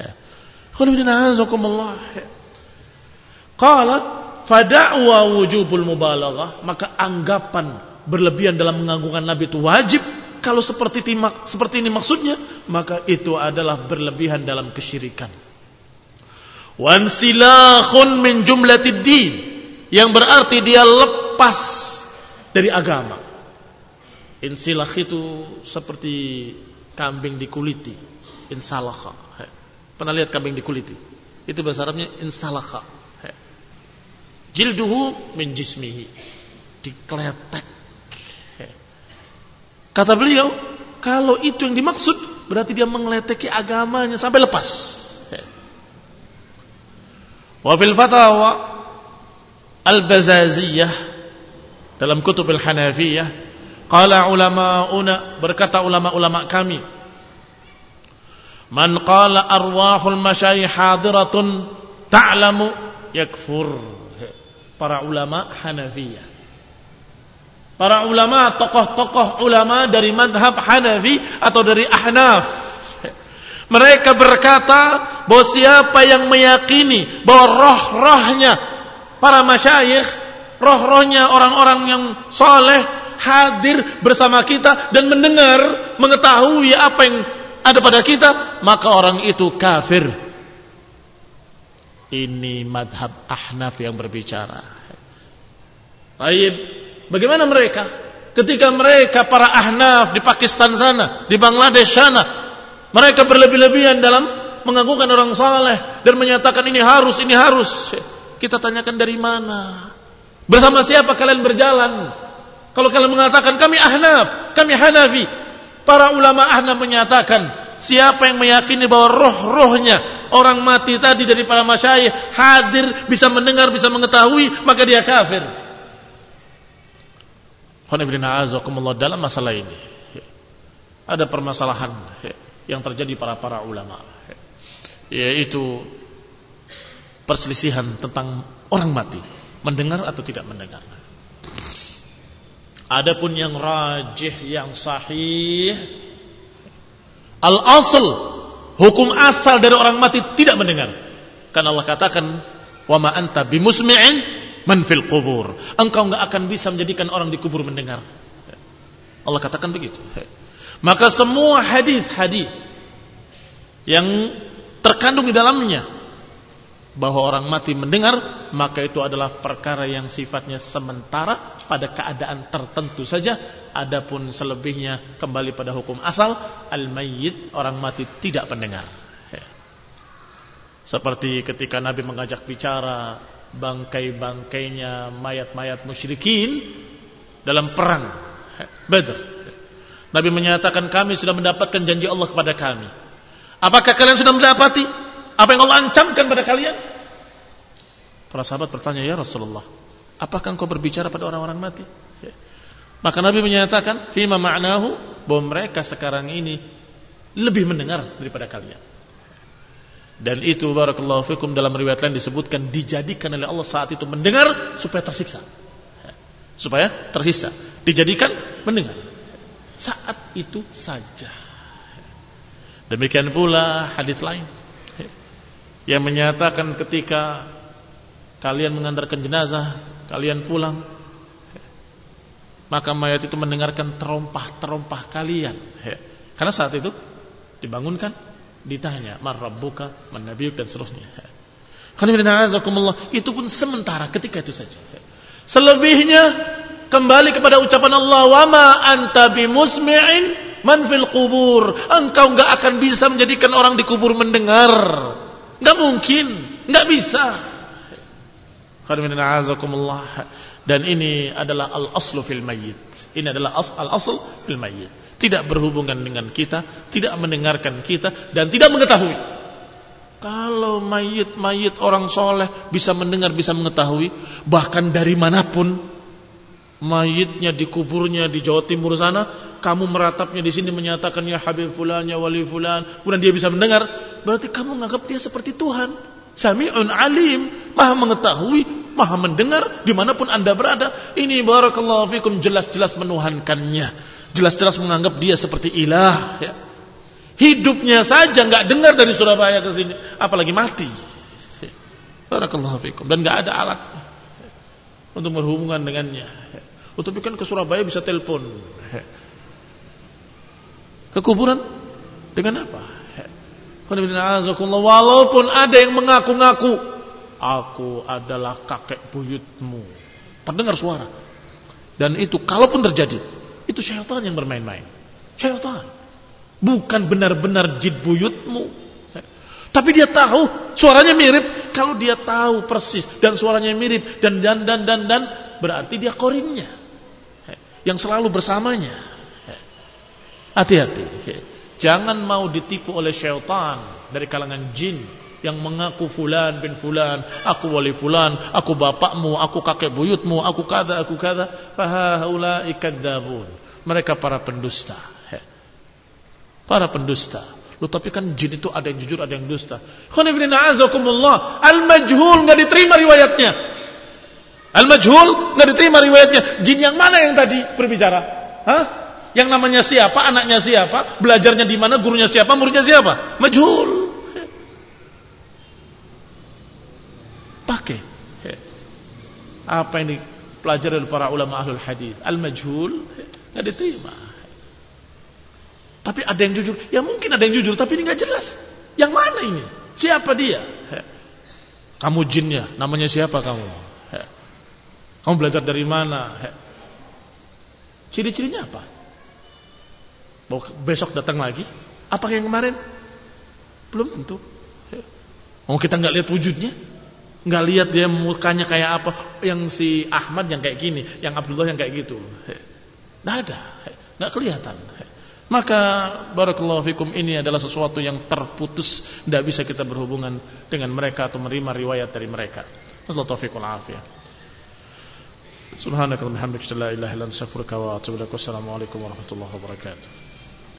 Qala fada'wa wujubul mubalaghah, maka anggapan berlebihan dalam mengagungkan Nabi itu wajib. Kalau seperti ini, seperti ini maksudnya, maka itu adalah berlebihan dalam kesyirikan. Wansilakhun min jumlatid din, yang berarti dia lepas dari agama. Insilah itu seperti kambing dikuliti. Insalakha. Pernah lihat kambing dikuliti? Itu bahasa Arabnya insalakha. Jilduhu min jismihi, dikletek. Kata beliau, kalau itu yang dimaksud, berarti dia mengleteki agamanya sampai lepas. Wa fil fatawa al-Bazaziyah, dalam kutub al-Hanafiyah, qala ulama'una, berkata ulama-ulama kami, man qala arwahul masyayikh hadiratun ta'lamu yakfur. Para ulama Hanafiyah, para ulama, tokoh-tokoh ulama dari madhab Hanafi atau dari Ahnaf, mereka berkata bahwa siapa yang meyakini bahwa roh-rohnya para masyayikh, roh-rohnya orang-orang yang soleh hadir bersama kita dan mendengar, mengetahui apa yang ada pada kita, maka orang itu kafir. Ini madhab Ahnaf yang berbicara. Baik, bagaimana mereka? Ketika mereka para Ahnaf di Pakistan sana, di Bangladesh sana, mereka berlebih-lebihan dalam mengagungkan orang saleh dan menyatakan ini harus, ini harus. Kita tanyakan dari mana? Bersama siapa kalian berjalan? Kalau kalian mengatakan kami Ahnaf, kami Hanafi, para ulama Ahnaf menyatakan siapa yang meyakini bahwa roh-rohnya orang mati tadi dari para masyayikh hadir, bisa mendengar, bisa mengetahui, maka dia kafir. Dalam masalah ini ada permasalahan yang terjadi para para ulama, yaitu perselisihan tentang orang mati mendengar atau tidak mendengar. Adapun yang rajih, yang sahih, al-asl, hukum asal dari orang mati tidak mendengar. Karena Allah katakan, wa ma anta bimusmi'in man fil qubur. Engkau enggak akan bisa menjadikan orang di kubur mendengar. Allah katakan begitu. Maka semua hadis-hadis yang terkandung di dalamnya bahwa orang mati mendengar, maka itu adalah perkara yang sifatnya sementara pada keadaan tertentu saja. Adapun selebihnya kembali pada hukum asal, al-mayyit, orang mati tidak mendengar. Seperti ketika Nabi mengajak bicara bangkai-bangkainya mayat-mayat musyrikin dalam perang Badr. Nabi menyatakan, kami sudah mendapatkan janji Allah kepada kami. Apakah kalian sudah mendapati apa yang Allah ancamkan pada kalian? Para sahabat bertanya, ya Rasulullah, apakah engkau berbicara pada orang-orang mati? Maka Nabi menyatakan, fima ma'nahu, bahwa mereka sekarang ini lebih mendengar daripada kalian. Dan itu barakallahu fikum dalam riwayat lain disebutkan dijadikan oleh Allah saat itu mendengar supaya tersiksa. Supaya tersiksa. Dijadikan mendengar. Saat itu saja. Demikian pula hadis lain yang menyatakan ketika kalian mengantarkan jenazah, kalian pulang, maka mayat itu mendengarkan terompah-terompah kalian. Karena saat itu dibangunkan, ditanya, man rabbuka, man nabiyuk, dan seterusnya. Itu pun sementara ketika itu saja. Selebihnya Kembali kepada ucapan Allah, wa ma anta bimusmi'in man fil qubur. Engkau enggak akan bisa menjadikan orang di kubur mendengar. Enggak mungkin, enggak bisa. Dan ini adalah al-aslu fil mayyit. Ini adalah al-asl fil mayyit. Tidak berhubungan dengan kita, tidak mendengarkan kita, dan tidak mengetahui. Kalau mayit-mayit orang soleh bisa mendengar, bisa mengetahui, bahkan dari manapun, mayitnya dikuburnya di Jawa Timur sana, kamu meratapnya di sini menyatakan ya Habib fulan, ya wali fulan, kemudian dia bisa mendengar, berarti kamu menganggap dia seperti Tuhan. Sami'un alim, maha mengetahui, maha mendengar dimanapun anda berada. Ini barakallahu fikum jelas-jelas menuhankannya, jelas-jelas menganggap dia seperti ilah, ya. Hidupnya saja nggak dengar dari Surabaya ke sini, apalagi mati. Barakallahu fikum. Dan nggak ada alat untuk berhubungan dengannya. Untuk kan ke Surabaya bisa telepon. Ke kuburan dengan apa? Walaupun ada yang mengaku-ngaku, aku adalah kakek buyutmu, terdengar suara. Dan itu kalaupun terjadi, itu syaitan yang bermain-main. Syaitan, bukan benar-benar jin buyutmu. Tapi dia tahu suaranya mirip. Kalau dia tahu persis dan suaranya mirip dan dan dan dan dan, berarti dia korinnya yang selalu bersamanya. Hati-hati. Jangan mau ditipu oleh syaitan dari kalangan jin yang mengaku fulan bin fulan, aku wali fulan, aku bapakmu, aku kakek buyutmu, aku kada, aku kada. Fahaulai kadzabun. Mereka para pendusta. Para pendusta. Loh, tapi kan jin itu ada yang jujur, ada yang dusta. Khonifina azakumullah. Al-majhul enggak diterima riwayatnya. Al-majhul enggak diterima riwayatnya. Jin yang mana yang tadi berbicara? Hah? Yang namanya siapa, anaknya siapa, belajarnya di mana, gurunya siapa, muridnya siapa? Majhul. Pakai apa yang dipelajari oleh para ulama ahlul hadis. Al-majhul enggak diterima. Tapi ada yang jujur, ya mungkin ada yang jujur, tapi ini enggak jelas. Yang mana ini? Siapa dia? Kamu jinnya, namanya siapa kamu? Kamu belajar dari mana? Ciri-cirinya apa? Besok datang lagi? Apa yang kemarin? Belum tentu. Mau kita nggak lihat wujudnya, nggak lihat dia mukanya kayak apa. Yang si Ahmad yang kayak gini, yang Abdullah yang kayak gitu, nggak ada, nggak kelihatan. Maka barakallahu fikum, ini adalah sesuatu yang terputus, tidak bisa kita berhubungan dengan mereka atau menerima riwayat dari mereka. Wassalamualaikum warahmatullahi wabarakatuh. Subhanakallahumma wa bihamdika, la ilaha illa anta, astaghfiruka wa atubu ilaik. Wassalamualaikum warahmatullahi wabarakatuh.